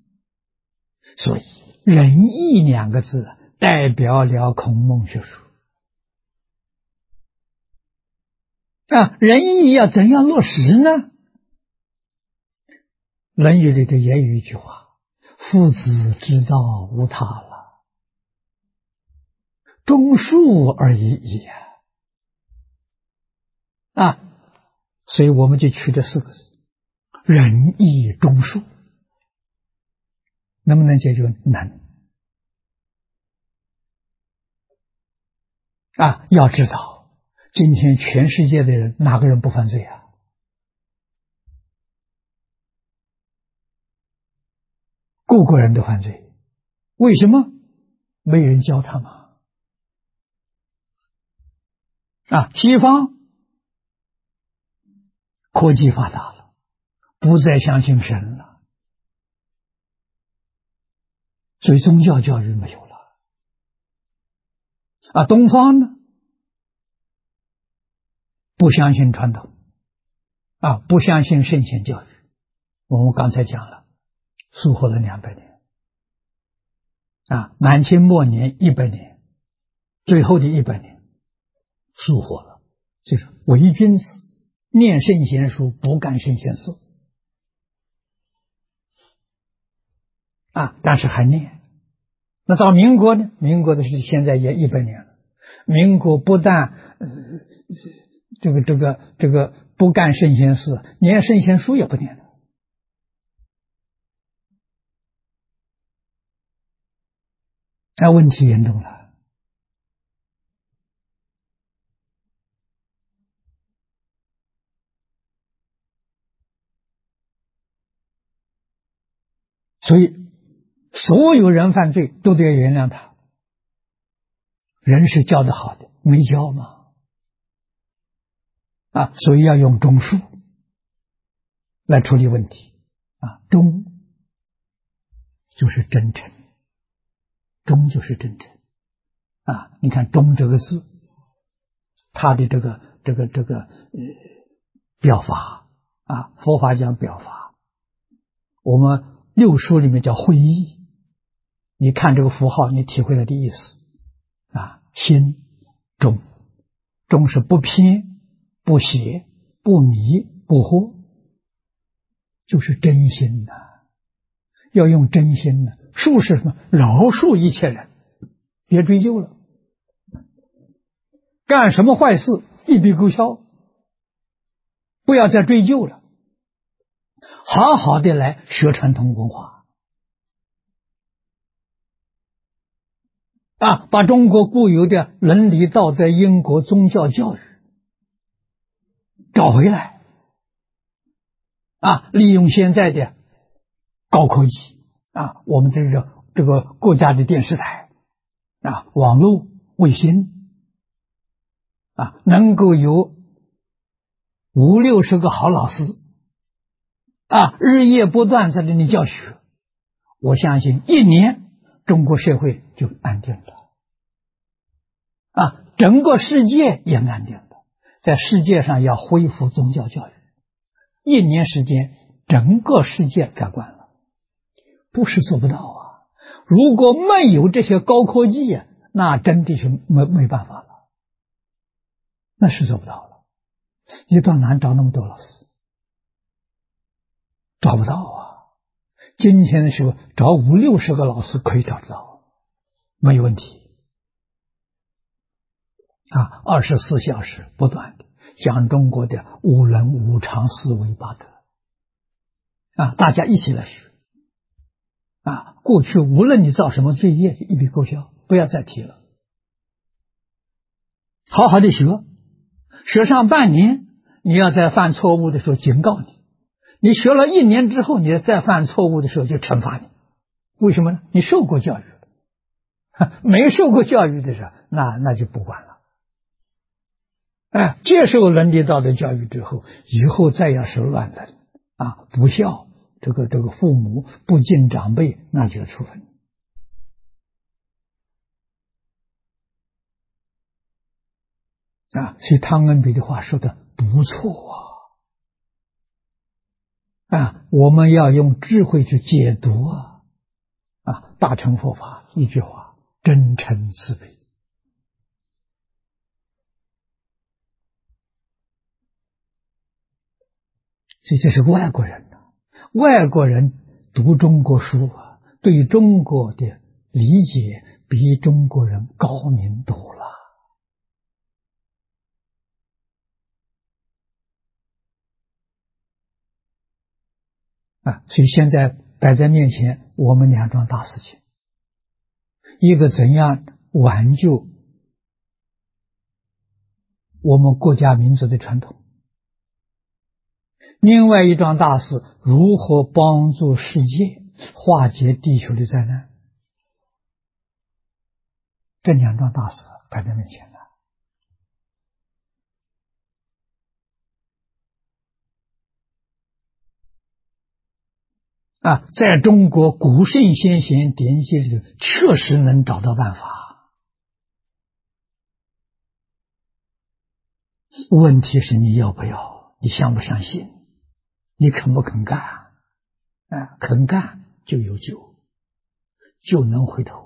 Speaker 1: 所以仁义两个字代表了孔孟学说。仁义要怎样落实呢？《论语》里头也有一句话：夫子之道无他了，忠恕而已矣。所以我们就取这4个字：仁义忠恕。能不能解决？能。要知道，今天全世界的人哪个人不犯罪啊？个个人都犯罪，为什么？没人教他们。西方科技发达了，不再相信神了，所以宗教教育没有了。东方呢，不相信传统，不相信圣贤教育。我们刚才讲了，疏忽了200年。满清末年100年，最后的100年疏忽了，就是伪君子，念圣贤书，不干圣贤事。但是还念。那到民国呢？民国的是现在也100年了。民国不但这个不干圣贤事，连圣贤书也不念了。问题严重了。所以所有人犯罪都得原谅他。人是教得好的，没教嘛。所以要用忠恕来处理问题。忠就是真诚，忠就是真诚。你看忠这个字，它的这个表法佛法讲表法，我们六书里面叫会意。你看这个符号，你体会了的意思。心忠，忠是不偏不邪不迷不惑，就是真心要用真心恕是什么？饶恕一切人，别追究了。干什么坏事一笔勾销，不要再追究了，好好的来学传统文化。把中国固有的伦理道德因果宗教教育找回来。利用现在的高科技我们这个国家的电视台网络卫星能够有50-60个好老师日夜不断在这里教学，我相信1年中国社会就安定了。整个世界也安定了。在世界上要恢复宗教教育，1年时间整个世界改观了，不是做不到如果没有这些高科技那真的是没办法了，那是做不到了。你到哪找那么多老师？找不到今天的时候找50-60个老师可以找得到，没有问题。24小时不断的讲中国的5伦5常4维8德大家一起来学过去无论你造什么罪业，一笔勾销，不要再提了。好好的学上半年，你要再犯错误的时候警告你，你学了1年之后，你再犯错误的时候就惩罚你。为什么呢？你受过教育，没受过教育的时候那就不管了。接受伦理道德教育之后，以后再要是乱伦不孝这个父母，不敬长辈，那就要处分。所以汤恩比的话说的不错我们要用智慧去解读大乘佛法一句话：真诚慈悲。所以这是外国人外国人读中国书对中国的理解比中国人高明多了所以现在摆在面前，我们两桩大事情，一个怎样挽救我们国家民族的传统，另外一桩大事，如何帮助世界化解地球的灾难。这两桩大事摆在面前了在中国古圣先贤典籍里头，确实能找到办法。问题是你要不要，你相不相信，你肯不肯干肯干就有救，就能回头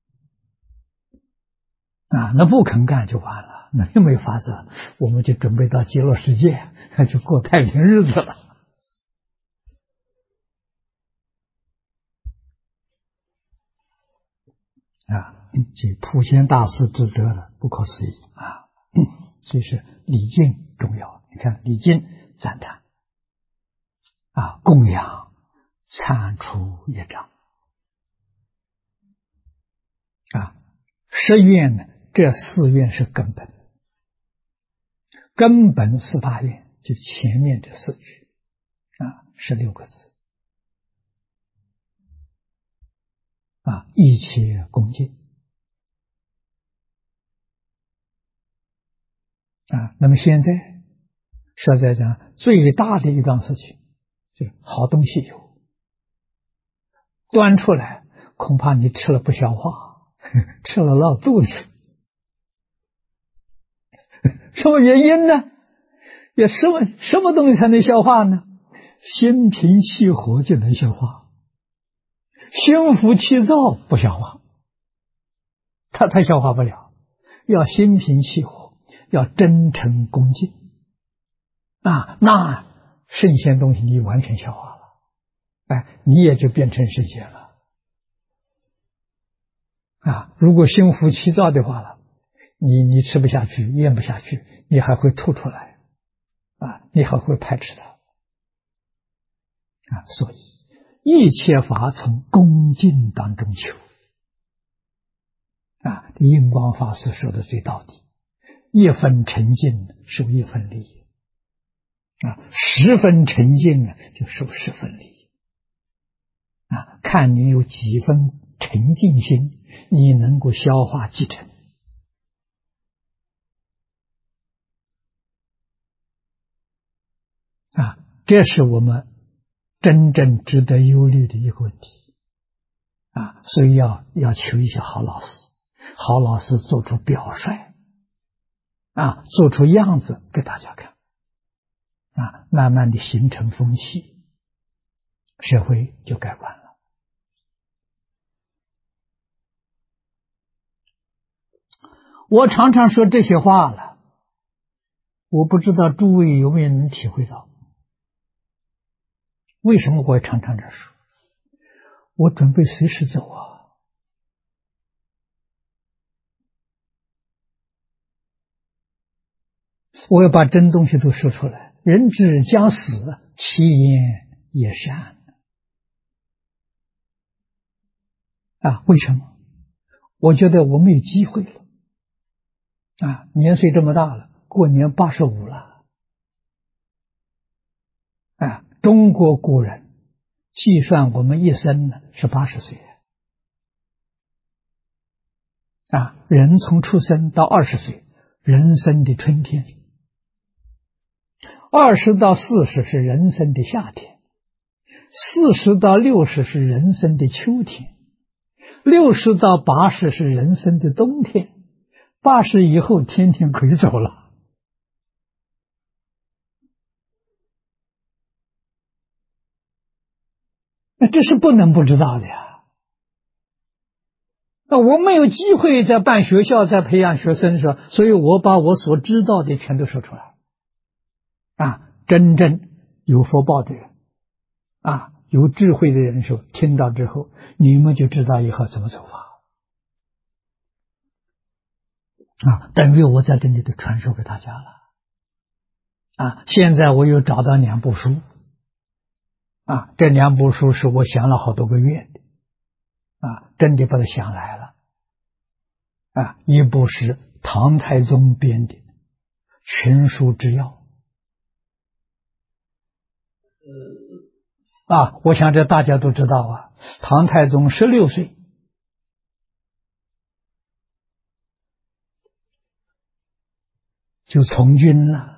Speaker 1: 那不肯干就完了，那就没法子，我们就准备到极乐世界，就过太平日子了这普贤大师之德了，不可思议所以是礼敬重要。你看礼敬赞叹供养铲除业障十愿呢，这四愿是根本，根本四大愿就前面这四句16个字一切恭敬那么现在实在讲最大的一桩事情就是好东西有端出来，恐怕你吃了不消化，吃了闹肚子。什么原因呢？什么东西才能消化呢？心平气和就能消化，心浮气躁不消化，它消化不了。要心平气和，要真诚恭敬那圣贤东西你完全消化了你也就变成圣贤了如果心浮气躁的话了，你吃不下去，咽不下去，你还会吐出来你还会排斥它所以一切法从恭敬当中求印光法师说的最到底，一分沉静受一分利10分沉静就受10分利看你有几分沉静心，你能够消化继承这是我们真正值得忧虑的一个问题所以要求一些好老师，好老师做出表率做出样子给大家看慢慢的形成风气，社会就改观了。我常常说这些话了，我不知道诸位有没有能体会到，为什么我常常这说？我准备随时走我要把真东西都说出来。人之将死，其言也善为什么？我觉得我没有机会了年岁这么大了，过年85了中国古人计算我们一生呢是80岁人从出生到20岁，人生的春天，20到40是人生的夏天，40到60是人生的秋天，60到80是人生的冬天，80以后天天可以走了这是不能不知道的呀那我没有机会在办学校，在培养学生说，所以我把我所知道的全都说出来。真正有福报的人，有智慧的人说，听到之后，你们就知道以后怎么走法。等于我在这里都传授给大家了。现在我又找到2部书，这2部书是我想了好多个月的，真的把它想来了。一部是唐太宗编的《群书之要》，我想这大家都知道唐太宗16岁就从军了，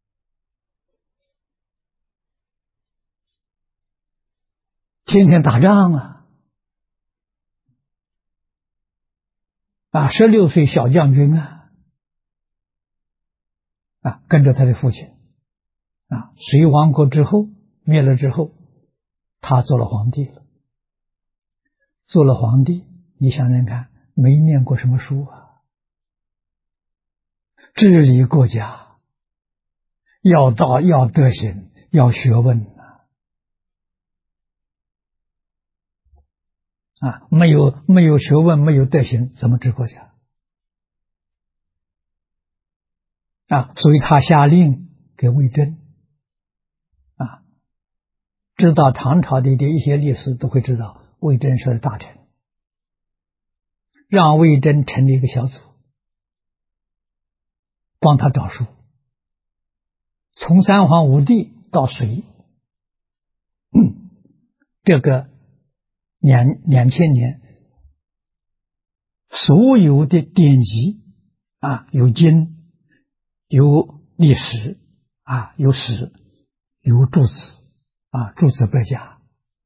Speaker 1: 天天打仗16岁小将军跟着他的父亲隋亡国之后灭了之后，他做了皇帝了。做了皇帝，你想想看，没念过什么书治理国家要德行，要学问没有学问，没有德行，怎么治国家所以他下令给魏征知道唐朝的一些历史都会知道，魏征是大臣，让魏征成立一个小组，帮他找书，从三皇五帝到隋，这个2000年所有的典籍有经，有历史有史，有注释诸子百家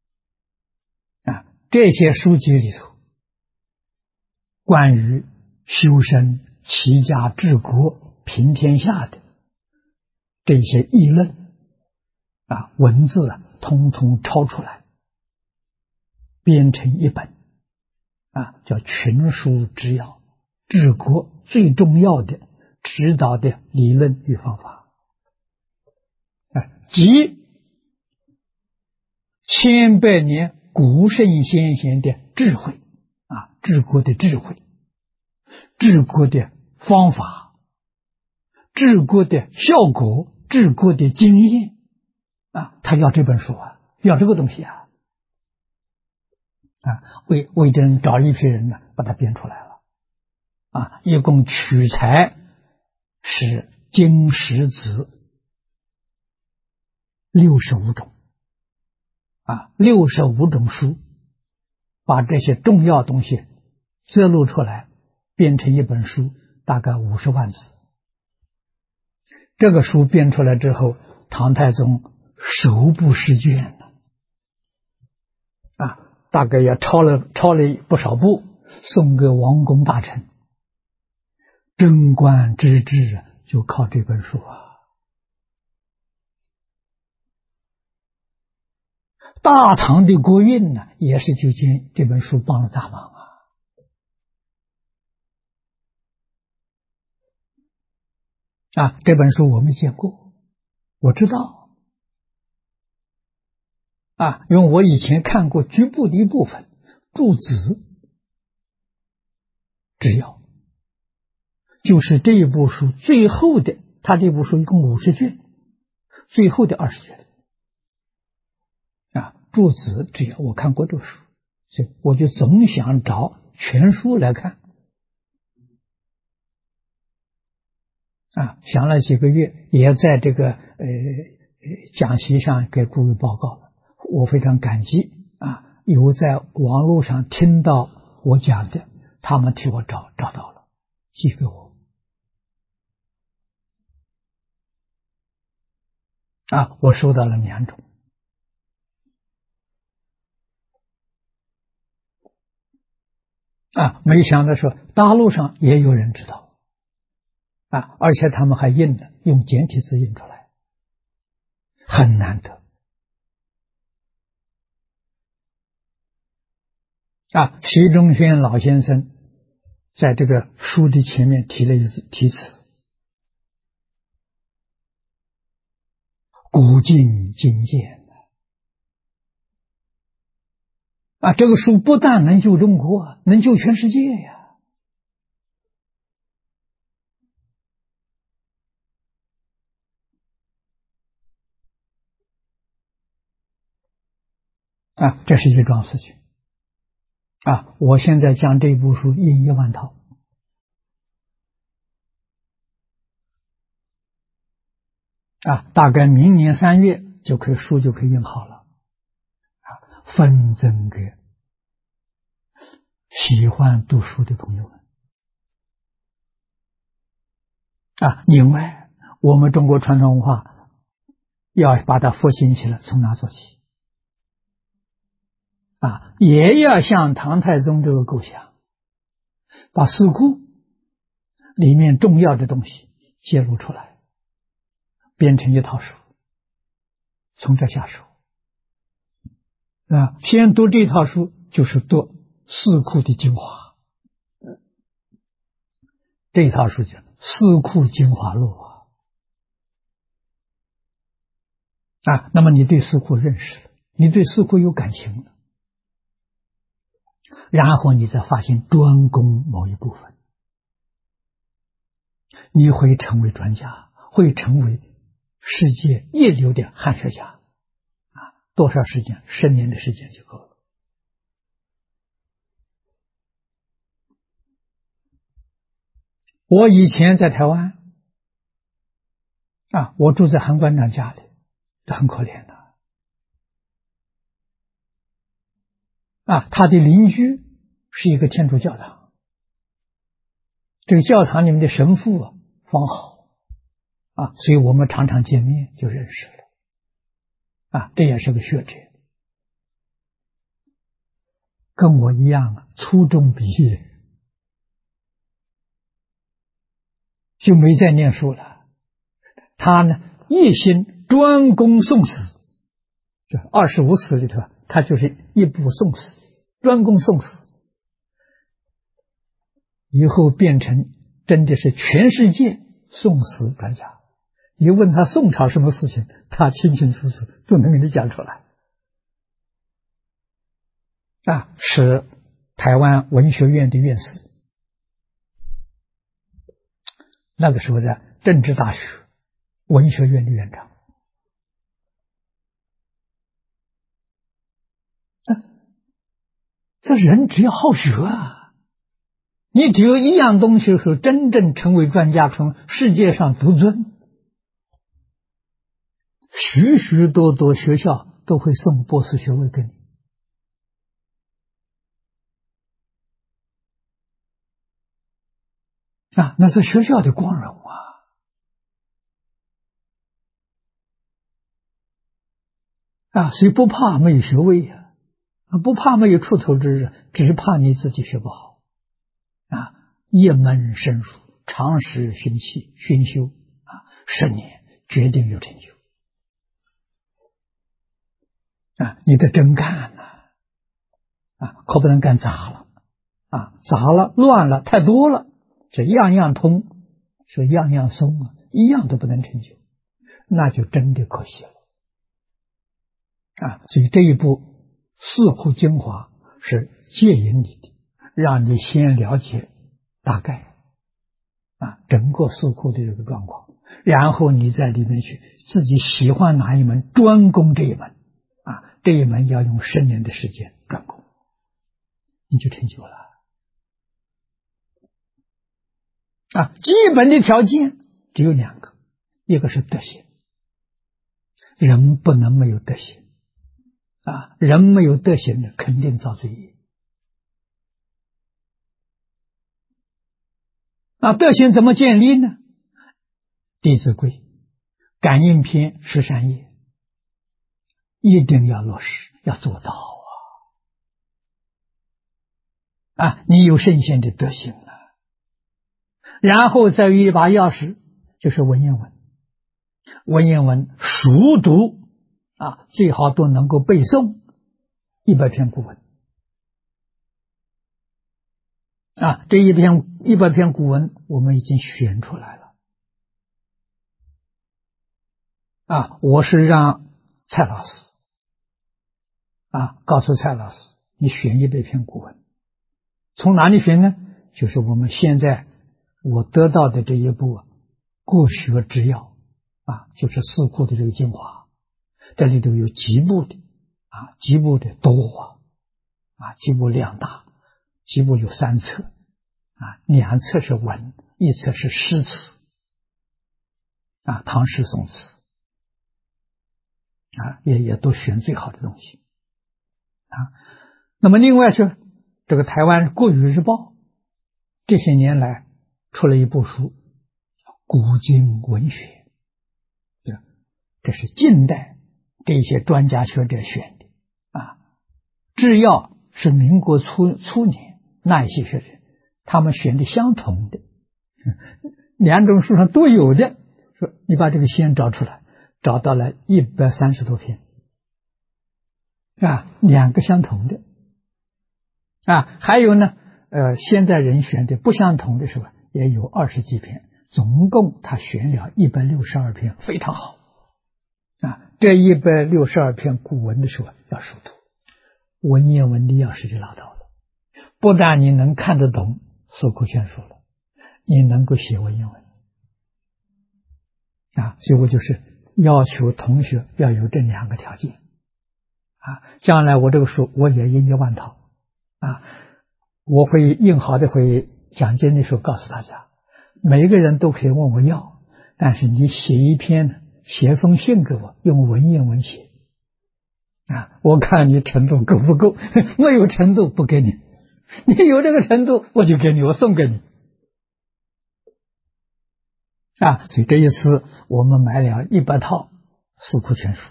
Speaker 1: 这些书籍里头，关于修身、齐家、治国、平天下的这些议论文字通通抄出来，编成一本叫《群书之要》，治国最重要的指导的理论与方法集千百年古圣先贤的智慧治国的智慧，治国的方法，治国的效果，治国的经验他要这本书要这个东西魏征找一批人把它编出来了一共取材是经史子65种65种书，把这些重要东西摘录出来，编成一本书，大概50万字。这个书编出来之后，唐太宗手不释卷大概也抄了不少部，送给王公大臣，贞观之治就靠这本书大唐的国运也是就这本书帮了大忙这本书我没见过，我知道因为我以前看过局部的一部分，注子只要就是这一部书最后的，他这部书一共50卷，最后的20卷注子只要我看过这个书，所以我就总想找全书来看想了几个月，也在这个讲习上给诸位报告了。我非常感激有在网络上听到我讲的，他们替我找到了，寄给我我收到了2种没想到说大陆上也有人知道而且他们还印了，用简体字印出来，很难得习仲勋老先生在这个书的前面提了一个题词：古今今见。这个书不但能救中国，能救全世界呀！这是一桩事情。我现在将这部书印10000套。大概明年3月书就可以印好了。分赠给喜欢读书的朋友们。另外，我们中国传统文化要把它复兴起来，从哪做起？也要像唐太宗这个构想，把四库里面重要的东西揭露出来，编成一套书，从这下手。先读这套书，就是读四库的精华。这套书叫《四库精华录》那么你对四库认识了，你对四库有感情了，然后你再发现专攻某一部分，你会成为专家，会成为世界一流的汉学家。多少时间？10年的时间就够了。我以前在台湾我住在韩馆长家里，很可怜的他的邻居是一个天主教堂，这个教堂里面的神父方好所以我们常常见面就认识了这也是个学者，跟我一样初中毕业就没再念书了。他呢一心专攻宋史，这25史里头他就是一部宋史，专攻宋史，以后变成真的是全世界宋史专家。你问他宋朝什么事情，他清清楚楚都能给你讲出来是台湾文学院的院士，那个时候在政治大学文学院的院长。这人只要好学你只有一样东西的时候，真正成为专家，从世界上独尊，许许多多学校都会送博士学位给你那是学校的光荣所以不怕没有学位不怕没有出头之日，只怕你自己学不好一门深入，长时熏气熏修10年决定有成就你得真干可不能干杂了杂了乱了太多了，这样样通，说样样松一样都不能成就，那就真的可惜了所以这一部四库精华是戒引你的，让你先了解大概整个四库的这个状况，然后你在里面去自己喜欢哪一门，专攻这一门这一门要用10年的时间专攻，你就成就了基本的条件只有2个，一个是德行，人不能没有德行人没有德行的肯定造罪业德行怎么建立呢？弟子规、感应篇、十善业一定要落实，要做到你有圣贤的德行了，然后再有一把钥匙，就是文言文。文言文熟读最好都能够背诵100篇古文这100篇古文我们已经选出来了。我是让蔡老师告诉蔡老师，你选100篇古文，从哪里选呢？就是我们现在我得到的这一部《国学之要》就是四库的这个精华，这里头有几部的几部的多几部量大，几部有3册2册是文，1册是诗词唐诗宋词也都选最好的东西那么另外是这个台湾国语日报这些年来出了一部书，古今文学，这是近代这些专家学者选的制药是民国初年那一些学者他们选的相同的2种书上都有的，说你把这个先找出来，找到了130多篇2个相同的还有呢现代人选的不相同的是吧，也有20几篇，总共他选了162篇，非常好这162篇古文的时候要熟读，文言文的要是就拉倒了，不但你能看得懂四库全书了，你能够写文言文所以我就是要求同学要有这2个条件将来我这个书我也印1万套我会印好的，会讲经的时候告诉大家，每个人都可以问我要，但是你写一篇写封信给我，用文言文写我看你程度够不够我有程度不给你，你有这个程度我就给你，我送给你所以这一次我们买了100套四库全书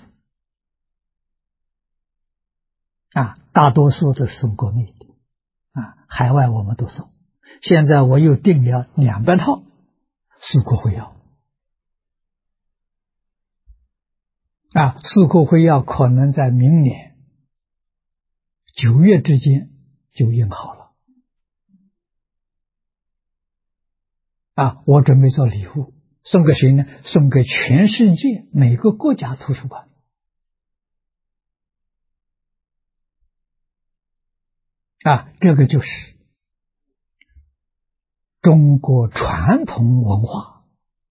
Speaker 1: 大多数都是送国内的海外我们都送，现在我又订了200套四库会要四库会要可能在明年9月之间就印好了我准备做礼物送给谁呢？送给全世界每个国家图书馆这个就是中国传统文化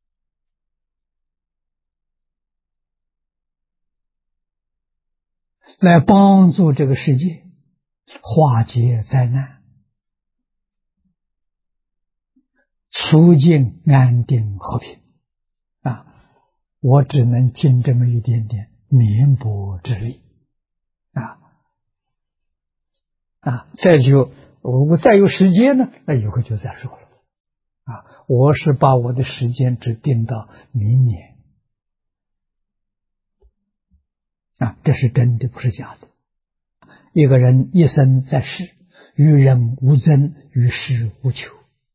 Speaker 1: 来帮助这个世界化解灾难，促进安定和平我只能尽这么一点点绵薄之力如果再有时间呢，那以后就再说了我是把我的时间只定到明年这是真的，不是假的。一个人一生在世，与人无争，与世无求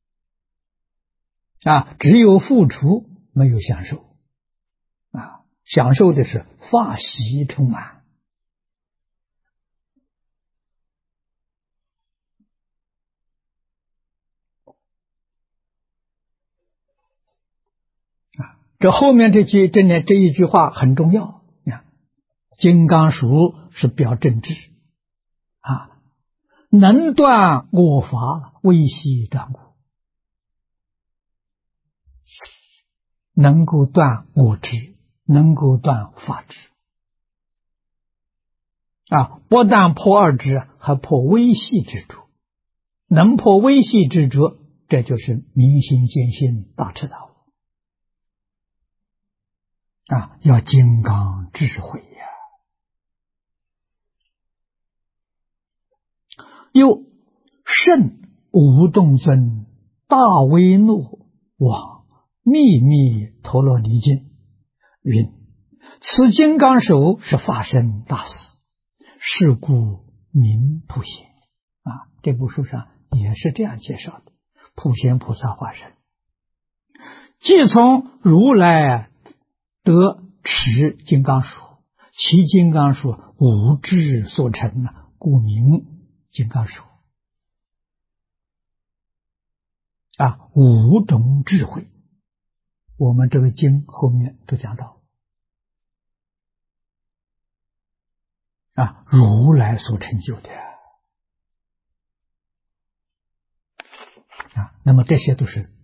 Speaker 1: 只有付出，没有享受享受的是法喜充满这后面这一句话很重要金刚术是表正治能断我法，微细断我，能够断我执，能够断法执不但破二执，还破微细执着，能破微细执着，这就是明心见性，大彻大悟要金刚智慧又圣无动尊大威怒往秘密陀罗尼经云：此金刚手是法身大士，是故名普贤这部书上也是这样介绍的，普贤菩萨化身即从如来得持金刚术，其金刚术无智所成故名金刚术五种智慧，我们这个经后面都讲到如来所成就的那么这些都是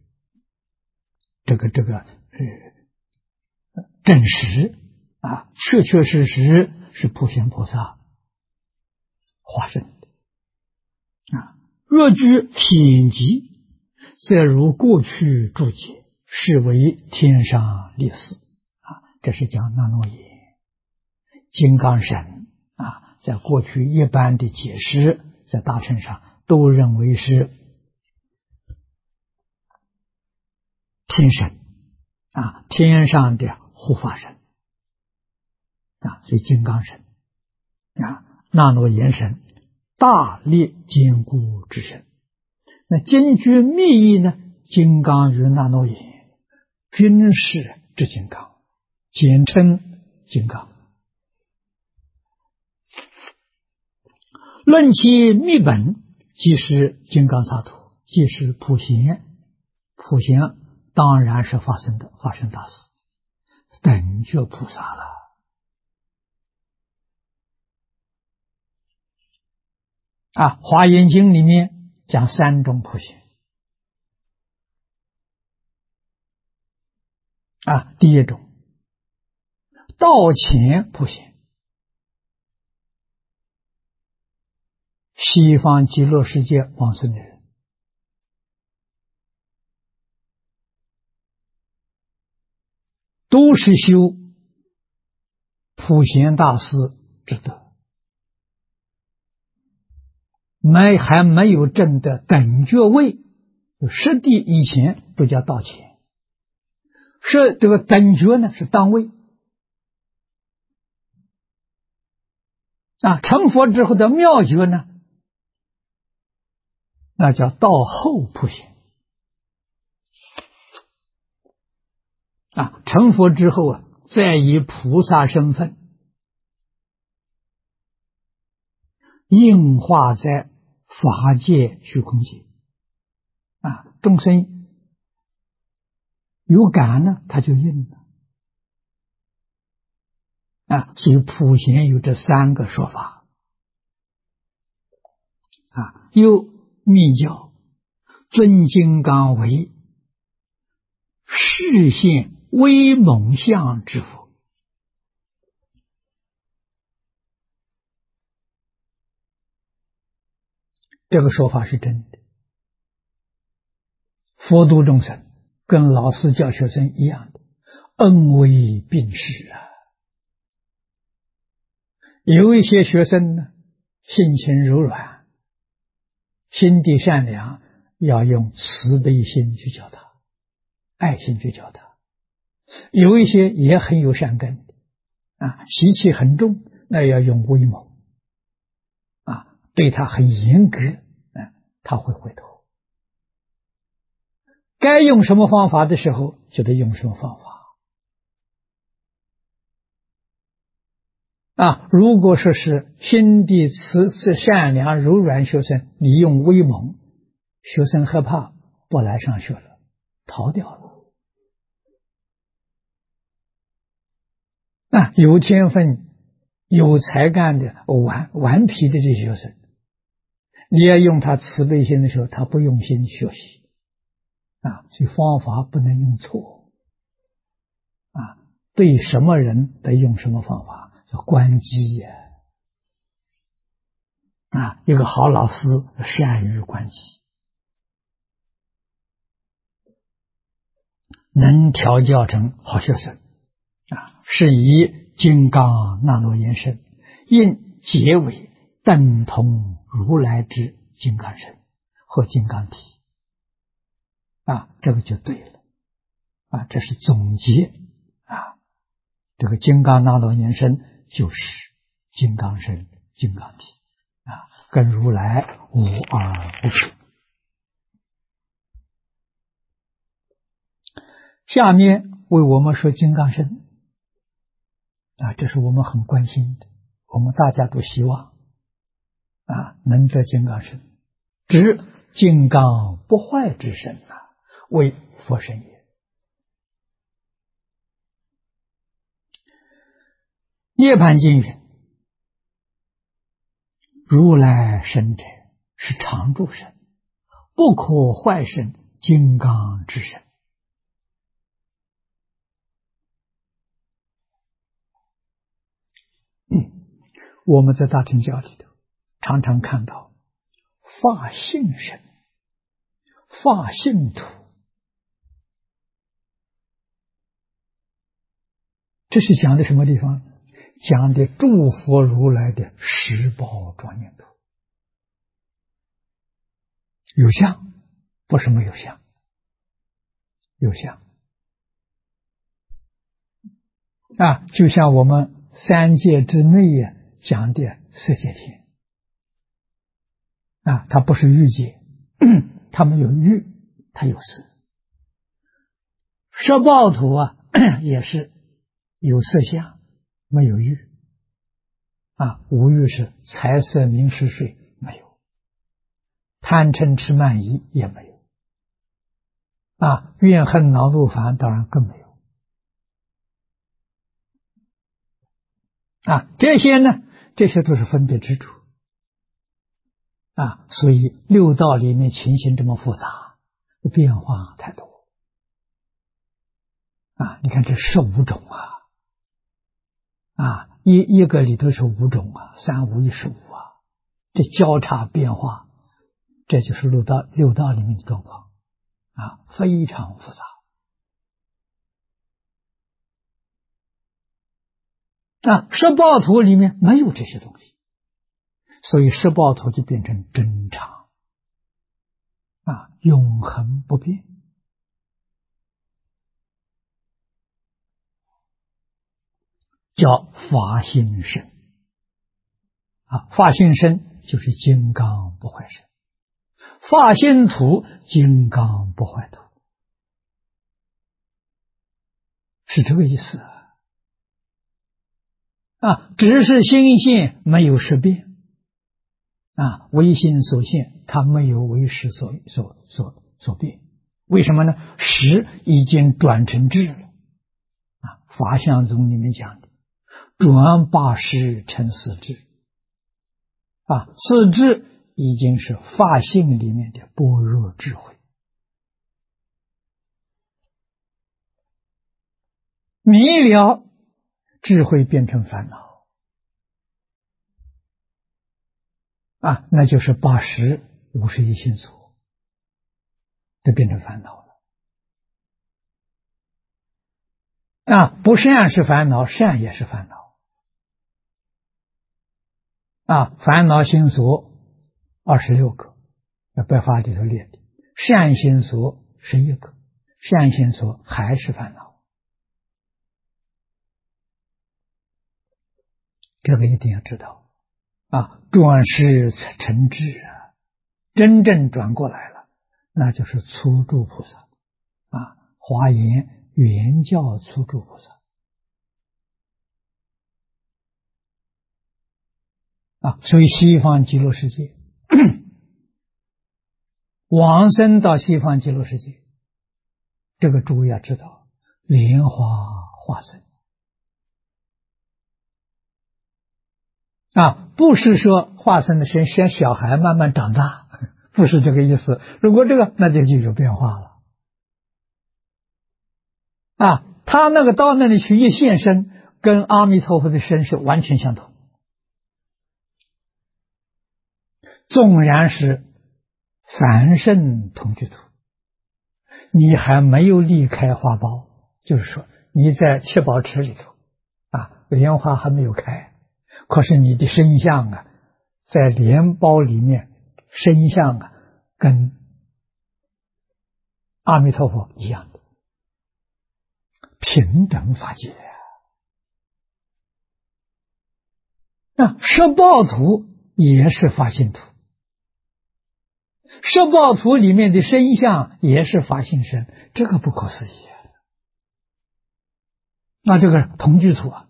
Speaker 1: 真实确确实实是普贤菩萨化身的若居显集，则如过去注解，是为天上立事这是讲那诺言金刚神在过去一般的解释，在大乘上都认为是天神天上的护法神所以金刚神那诺言神，大力坚固之神。那经居密意呢？金刚与那诺言均是之金刚，简称金刚。论其密本，即是金刚萨埵，即是普贤。普贤当然是发生大事，等觉菩萨了华严经里面讲三种普贤第一种道前普贤，西方极乐世界往生的人都是修普贤大师之德，还没有证得等觉位，实地以前都叫道前，是这个等觉呢是当位成佛之后的妙觉呢，那叫道后普贤成佛之后再以菩萨身份应化在法界虚空界众生有感呢，他就应了所以普贤有这三个说法又密教尊金刚为示现威猛相之佛，这个说法是真的。佛度众生跟老师教学生一样的，恩威并施有一些学生呢，性情柔软，心地善良，要用慈悲心去教他，爱心去教他。有一些也很有善根习气很重，那要用威猛对他很严格他会回头。该用什么方法的时候就得用什么方法如果说是心地慈善良柔软学生，你用威猛，学生害怕不来上学了，逃掉了有天分有才干的顽皮的这些学生，你要用他慈悲心的时候，他不用心学习所以方法不能用错对什么人得用什么方法，叫观机一个好老师善于观机，能调教成好学生是以金刚那诺言身，应结为等同如来之金刚身和金刚体这个就对了这是总结这个金刚那诺言身就是金刚身金刚体跟如来无二不可。下面为我们说金刚身这是我们很关心的，我们大家都希望能得金刚身，指金刚不坏之身为佛身也。涅槃经云：如来身者，是常住身，不可坏身，金刚之身。我们在大乘教里头常常看到法性身、法性土，这是讲的什么地方？讲的诸佛如来的十宝庄严土。有相，不是没有相，有相啊，就像我们三界之内讲的色界天啊，它不是欲界，它没有欲，它有色。十报土也是有色相，没有欲啊，无欲是财色名食睡没有，贪嗔痴慢疑也没有啊，怨恨恼怒烦当然更没有啊，这些呢，这些都是分别之处啊，所以六道里面情形这么复杂，变化太多啊！你看这15种啊，一个里头是5种啊，3、5、15啊，这交叉变化，这就是六道里面的状况啊，非常复杂啊。十报土里面没有这些东西，所以十报土就变成真常啊，永恒不变。叫法性身啊，法性身就是金刚不坏身，法性土金刚不坏土，是这个意思啊。只是心性没有识变啊，唯心所现，它没有为识所变。为什么呢？识已经转成智了啊。法相宗里面讲的。转八识成四智啊，四智已经是法性里面的般若智慧，迷了智慧变成烦恼啊，那就是八识51心所都变成烦恼了啊，不善是烦恼，善也是烦恼。啊，烦恼心所26个，白话里头列的，善心所11个，善心所还是烦恼，这个一定要知道啊。转识成智啊，真正转过来了，那就是初住菩萨啊，华严原教初住菩萨。啊，所以西方极乐世界往生到西方极乐世界，这个诸位要知道，莲花化身啊，不是说化身的先小孩慢慢长大，不是这个意思。如果这个，那就有变化了啊。他那个到那里去一现身，跟阿弥陀佛的身是完全相同。纵然是凡圣同居土，你还没有离开花苞，就是说你在七宝池里头啊，莲花还没有开，可是你的身相在莲苞里面，身相跟阿弥陀佛一样的平等法界啊。十报土也是法性土，十报土里面的身相也是法性身，这个不可思议那这个同居土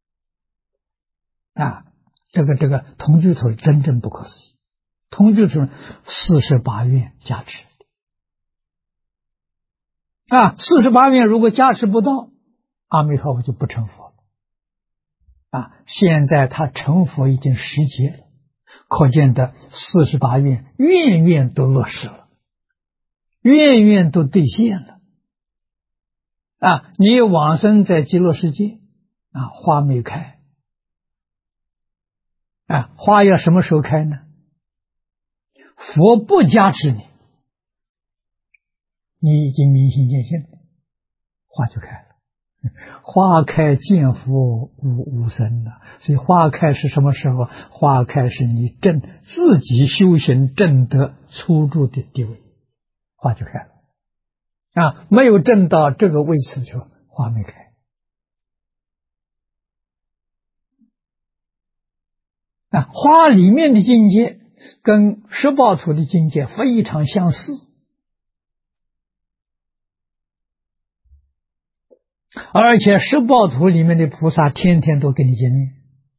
Speaker 1: 这个同居土真正不可思议。同居土48愿加持 48愿如果加持不到，阿弥陀佛就不成佛了。现在他成佛已经10劫了，可见的48愿愿愿都落实了，愿愿都兑现了。你往生在极乐世界，花没开，花要什么时候开呢？佛不加持你，你已经明心见性了，花就开了。花开见佛无生了，所以花开是什么时候？花开是你自己修行证得初住的地位，花就开了。没有证到这个位置就花没开。花里面的境界跟十报土的境界非常相似，而且十报土里面的菩萨天天都跟你见面。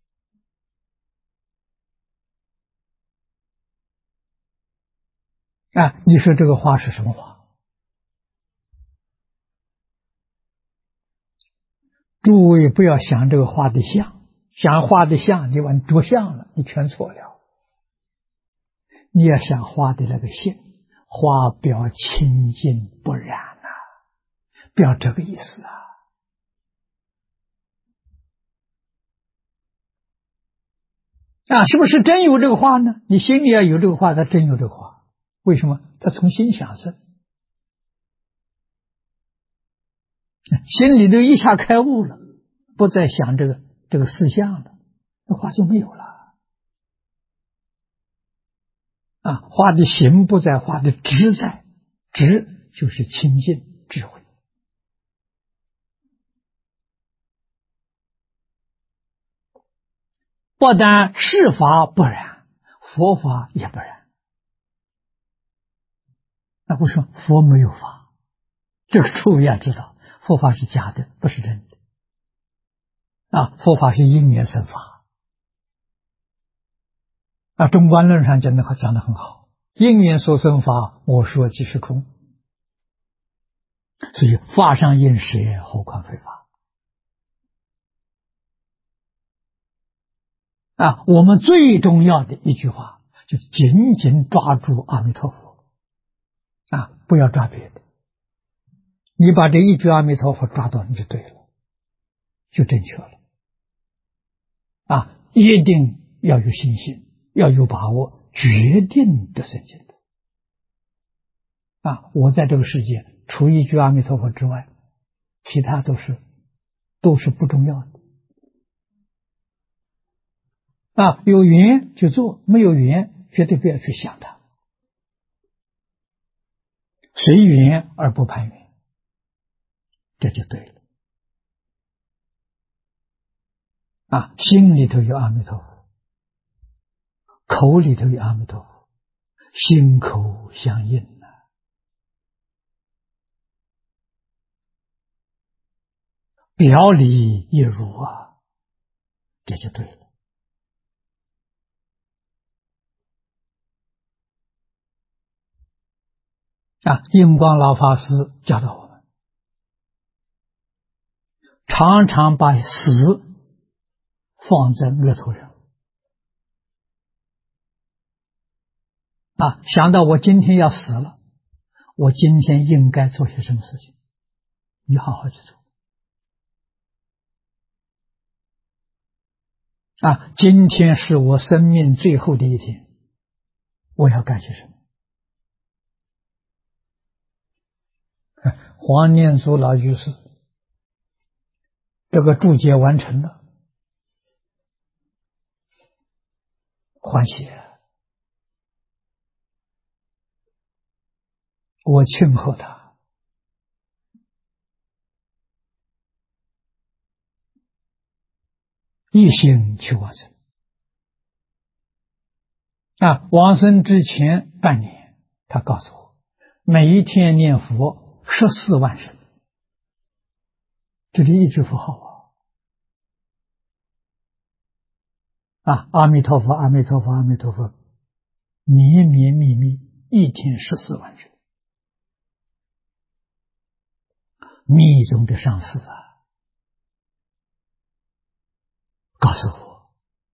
Speaker 1: 你说这个花是什么花？诸位不要想这个花的像，想花的像你往着相了，你全错了。你要想花的那个性，花表清净不染不要这个意思是不是真有这个花呢？你心里要有这个花，它真有这个花。为什么？它从心想生，心里头一下开悟了，不再想这个事相了，那花就没有了。花的形不在，花的质在，质就是清净智慧。不但世法不染，佛法也不染。为什么？佛没有法，这个诸位要知道，佛法是假的，不是真的。佛法是因缘生法。中观论上讲得很好，因缘所生法，我说即是空。所以法上应舍，何况非法。我们最重要的一句话，就紧紧抓住阿弥陀佛。不要抓别的，你把这一句阿弥陀佛抓到，你就对了，就正确了。一定要有信心，要有把握，决定得生净土。我在这个世界，除一句阿弥陀佛之外，其他都是不重要的。有缘就做，没有缘绝对不要去想它。随缘而不攀缘，这就对了。心里头有阿弥陀佛，口里头有阿弥陀佛，心口相应表里一如这就对了。印光老法师教导我们，常常把死放在额头上。想到我今天要死了，我今天应该做些什么事情，你好好去做。今天是我生命最后的一天，我要干些什么？黄念祖老居士这个注解完成了，欢喜，我庆贺他。一心去往生。往生之前半年，他告诉我，每一天念佛14万声，这是一句佛号阿弥陀佛，阿弥陀佛，阿弥陀佛，绵绵密密，一天14万声。 密宗的上师告诉我，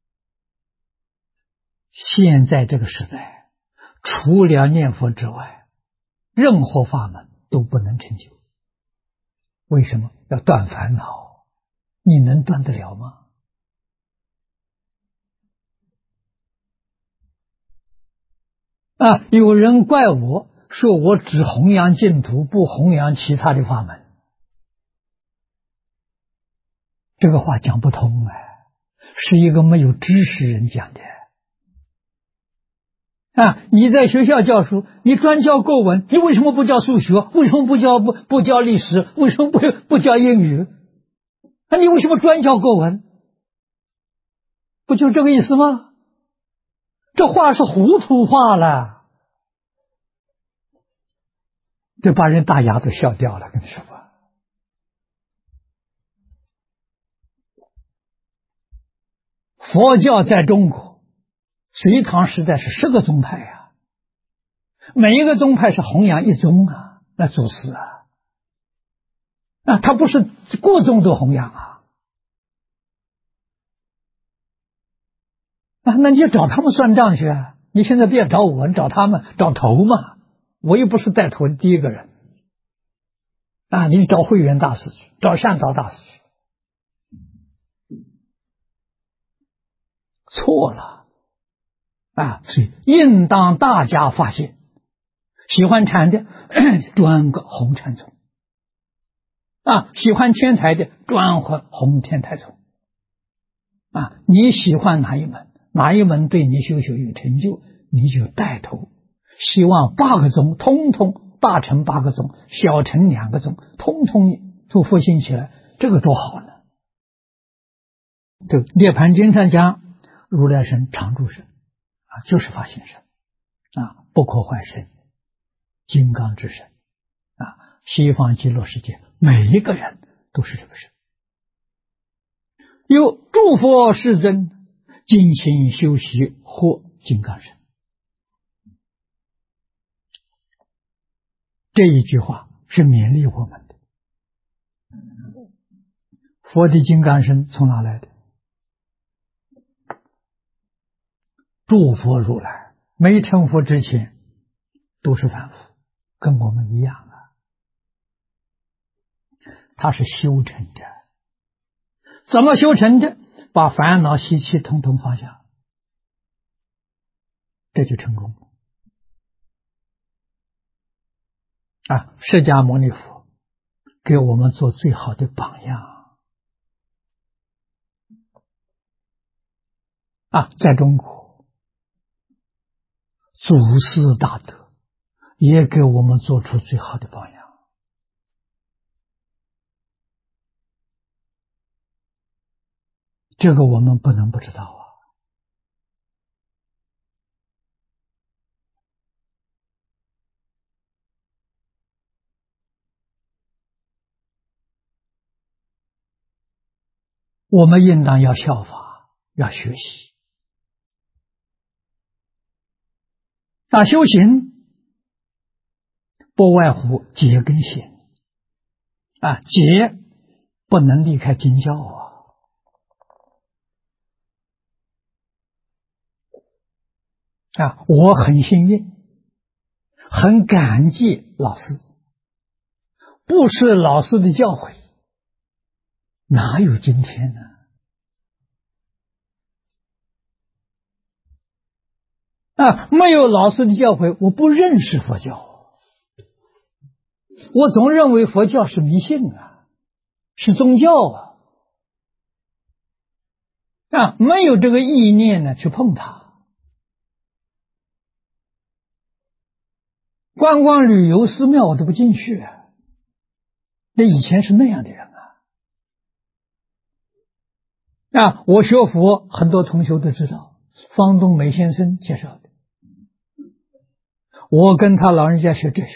Speaker 1: 现在这个时代，除了念佛之外，任何法门都不能成就。为什么？要断烦恼，你能断得了吗？有人怪我说我只弘扬净土，不弘扬其他的法门，这个话讲不通是一个没有知识人讲的。你在学校教书，你专教国文，你为什么不教数学？为什么不教历史？为什么不教英语？你为什么专教国文？不就这个意思吗？这话是糊涂话了，这把人大牙都笑掉了，跟你说吧。佛教在中国隋唐时代是10个宗派每一个宗派是弘扬一宗那祖师他不是各宗都弘扬那你就找他们算账去你现在别找我，你找他们，找头嘛。我又不是带头的第一个人你找慧远大师去，找善导大师去，错了所以应当大家发现，喜欢禅的专个弘禅宗喜欢天台的专弘天台宗你喜欢哪一门，哪一门对你修学有成就，你就带头。希望8个宗通通大乘8个宗，小乘2个宗，通通都复兴起来，这个多好呢！这涅盘经上讲，如来神、常住神就是发现神不可坏神、金刚之神西方极乐世界每一个人都是这个神。有诸佛世尊精行修习获金刚神，这一句话是勉励我们的。佛的金刚身从哪来的？诸佛如来没成佛之前都是凡夫，跟我们一样他是修成的。怎么修成的？把烦恼习气统统放下，这就成功了释迦牟尼佛给我们做最好的榜样在中国祖师大德也给我们做出最好的榜样。这个我们不能不知道我们应当要效法，要学习修行不外乎戒跟行戒不能离开经教我很幸运，很感激老师，不是老师的教诲，哪有今天呢？没有老师的教诲，我不认识佛教，我总认为佛教是迷信是宗教没有这个意念呢去碰它。观光旅游寺庙我都不进去那以前是那样的人我学佛很多同学都知道，方东美先生介绍的，我跟他老人家学哲学，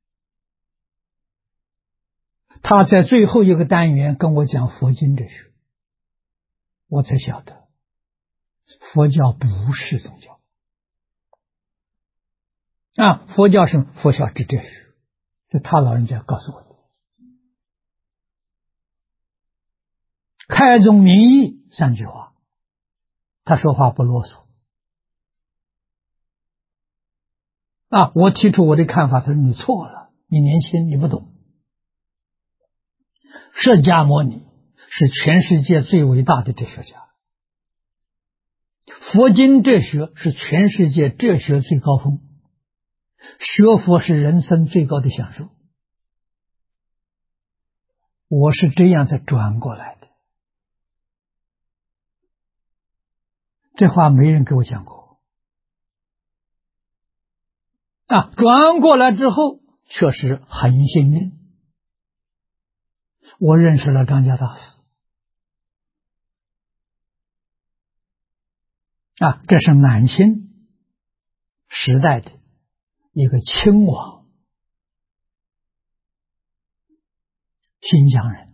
Speaker 1: 他在最后一个单元跟我讲佛经哲学，我才晓得佛教不是宗教佛教是佛教之哲学，是他老人家告诉我的开宗明义3句话，他说话不啰嗦。我提出我的看法，他说你错了，你年轻，你不懂。释迦牟尼是全世界最伟大的哲学家，佛经哲学是全世界哲学最高峰，学佛是人生最高的享受。我是这样才转过来的，这话没人给我讲过。转过来之后确实很幸运，我认识了张家大师。这是满清时代的一个亲王，新疆人，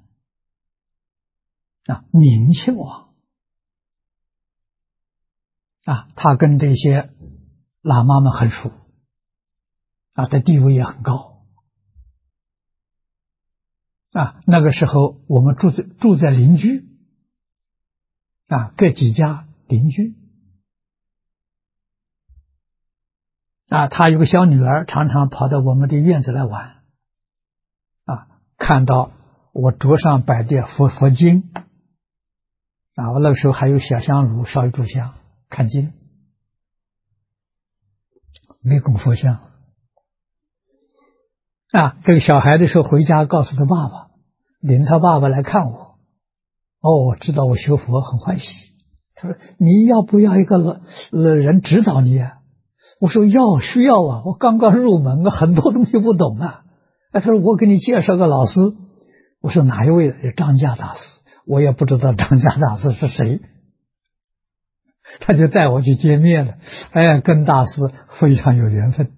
Speaker 1: 明亲王。他跟这些喇嘛们很熟，他地位也很高。那个时候我们住在邻居，各几家邻居。他有个小女儿，常常跑到我们的院子来玩。看到我桌上摆的佛经，我那个时候还有小香炉烧一炷香看经，没供佛像。这个小孩的时候回家告诉他爸爸，领他爸爸来看我。知道我学佛很欢喜。他说你要不要一个人指导你啊？我说需要啊，我刚刚入门，很多东西不懂啊。他说我给你介绍个老师。我说哪一位？张家大师。我也不知道张家大师是谁，他就带我去见面了。跟大师非常有缘分。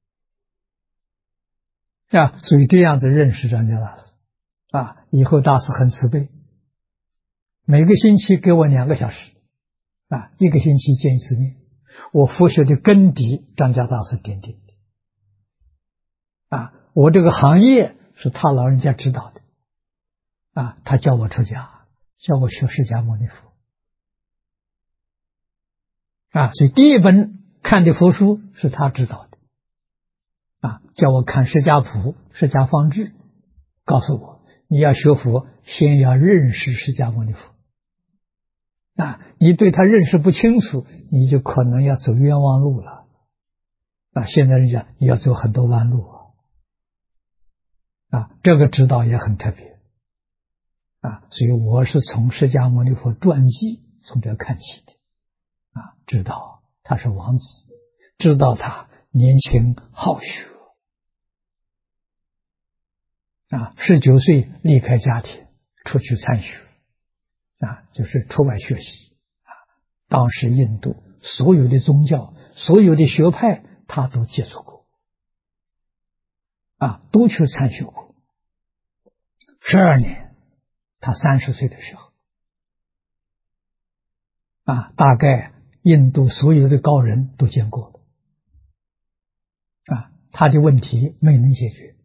Speaker 1: 所以这样子认识张家大师。以后大师很慈悲，每个星期给我2个小时，1个星期见1次面。我佛学的根底，张家大师奠定的。我这个行业是他老人家指导的。他教我出家，教我学释迦牟尼佛。所以第一本看的佛书是他指导的。叫我看释迦谱、释迦方志，告诉我你要学佛，先要认识释迦牟尼佛。你对他认识不清楚，你就可能要走冤枉路了。现在人家你要走很多弯路这个指导也很特别。所以我是从释迦牟尼佛传记从这看起的。知道他是王子，知道他年轻好学。19岁离开家庭出去参学，就是出外学习。当时印度所有的宗教、所有的学派他都接触过，都去参学过。12年，他30岁的时候，大概印度所有的高人都见过了。他的问题没能解决。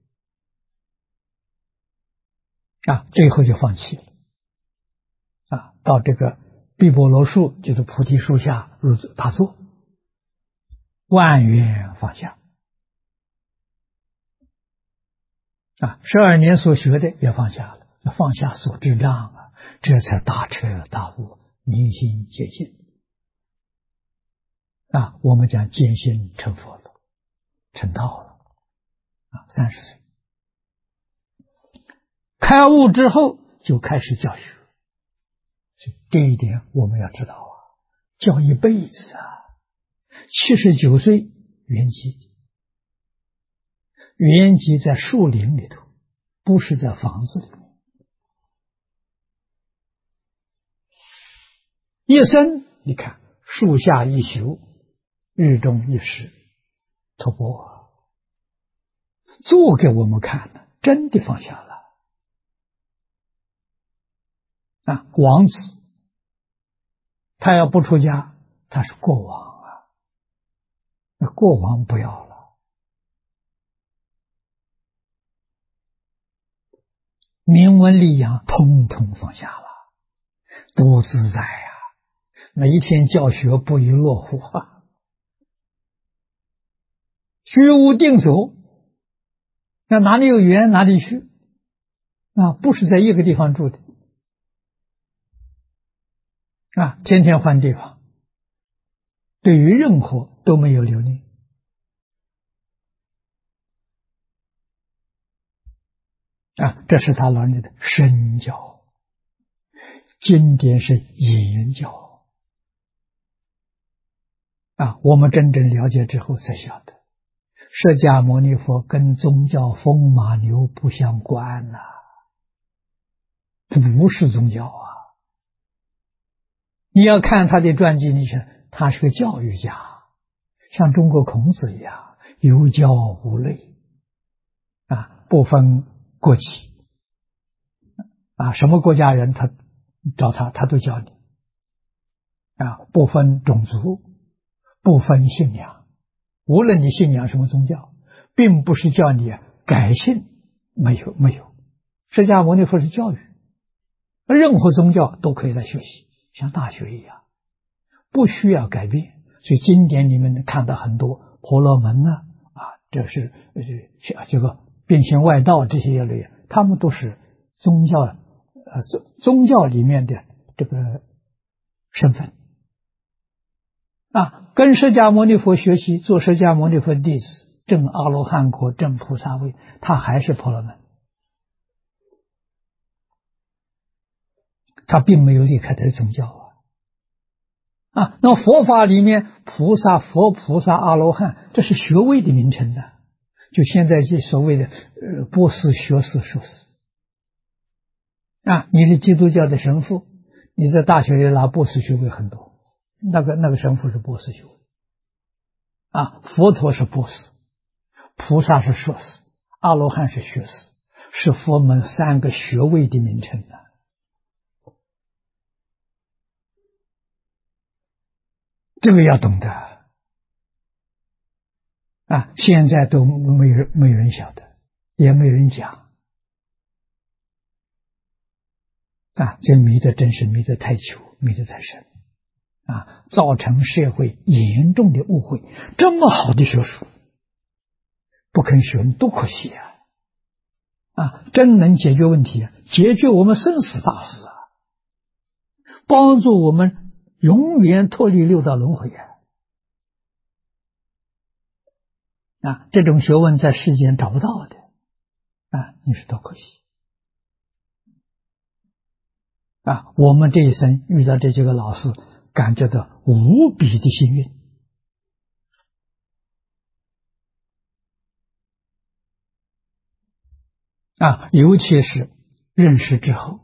Speaker 1: 最后就放弃了。到这个毕钵罗树，就是菩提树下入打坐，万缘放下。12年所学的也放下了，放下所知障这才大彻大悟，明心见性。我们讲见性成佛了，成道了。30岁开悟之后就开始教学。所以这一点我们要知道教一辈子79岁圆寂，圆寂在树林里头，不是在房子里面。一生你看，树下一宿，日中一时，托钵做给我们看了，真的放下了。王子他要不出家，他是国王那国王不要了。名闻利养通通放下了。 多自在呀！每一天教学不亦乐乎啊，居无定所，那哪里有缘哪里去啊？不是在一个地方住的啊，天天换地方，对于任何都没有留恋啊，这是他老人家的身教。经典是言教啊，我们真正了解之后才晓得，释迦牟尼佛跟宗教风马牛不相关呐、这不是宗教啊！你要看他的传记，你想他是个教育家，像中国孔子一样，有教无类啊，不分国籍啊，什么国家人他找他，他都教你啊，不分种族，不分信仰，无论你信仰什么宗教，并不是叫你改信，没有，释迦牟尼佛是教育，任何宗教都可以来学习，像大学一样，不需要改变。所以经典里面看到很多婆罗门呢这是这个变现外道这些类，他们都是宗教里面的这个身份啊，跟释迦牟尼佛学习，做释迦牟尼佛弟子，证阿罗汉果，证菩萨位，他还是婆罗门，他并没有离开他的宗教啊。那佛法里面菩萨、佛菩萨、阿罗汉，这是学位的名称的，就现在这所谓的博士、学士、硕士啊。你是基督教的神父，你在大学里拿博士学位很多，那个神父是博士学位啊。佛陀是博士，菩萨是硕士，阿罗汉是学士，是佛门3个学位的名称的。这个要懂得啊！现在都没有人晓得，也没有人讲啊！这迷得真是迷得太久，迷得太深啊！造成社会严重的误会。这么好的学术不肯学，多可惜啊！真能解决问题，解决我们生死大事啊！帮助我们永远脱离六道轮回啊！这种学问在世间找不到的啊！你说多可惜啊！我们这一生遇到这几个老师，感觉到无比的幸运啊！尤其是认识之后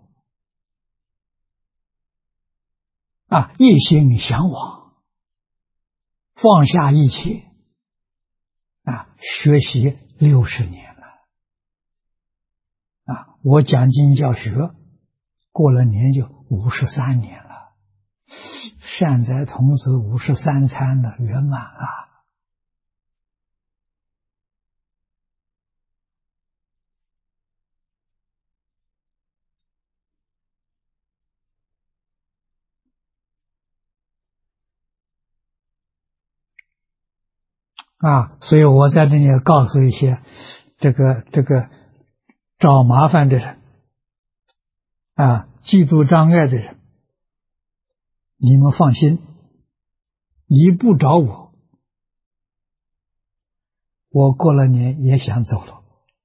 Speaker 1: 啊，一心向往，放下一切啊，学习60年了啊！我讲经教学过了年就53年了，善哉童子53参的圆满所以我在这里告诉一些这个找麻烦的人嫉妒障碍的人，你们放心，你不找我过了年也想走了。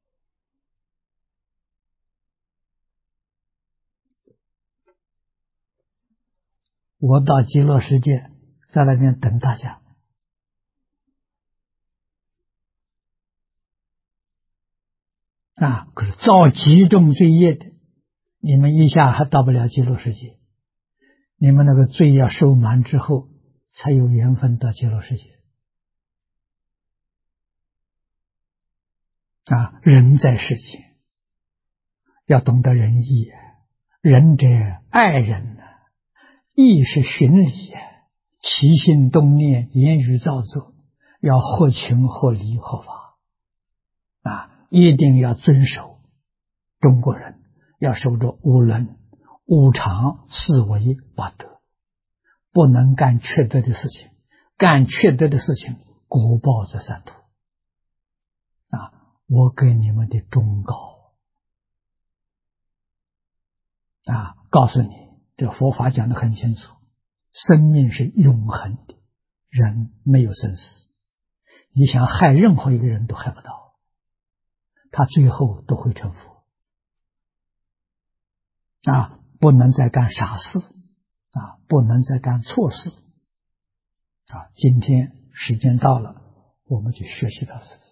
Speaker 1: 我到极乐世界，在那边等大家可是造极重罪业的，你们一下还到不了极乐世界，你们那个罪要受满之后，才有缘分到极乐世界人在世间要懂得仁义仁者爱人义是循礼起心动念言语造作要合情合理合法一定要遵守。中国人要守着无论无常是为不得，不能干缺德的事情，干缺德的事情，果报在三途。我给你们的忠告告诉你，这佛法讲得很清楚，生命是永恒的，人没有生死，你想害任何一个人都害不到，他最后都会成佛不能再干傻事不能再干错事今天时间到了，我们就学习到此。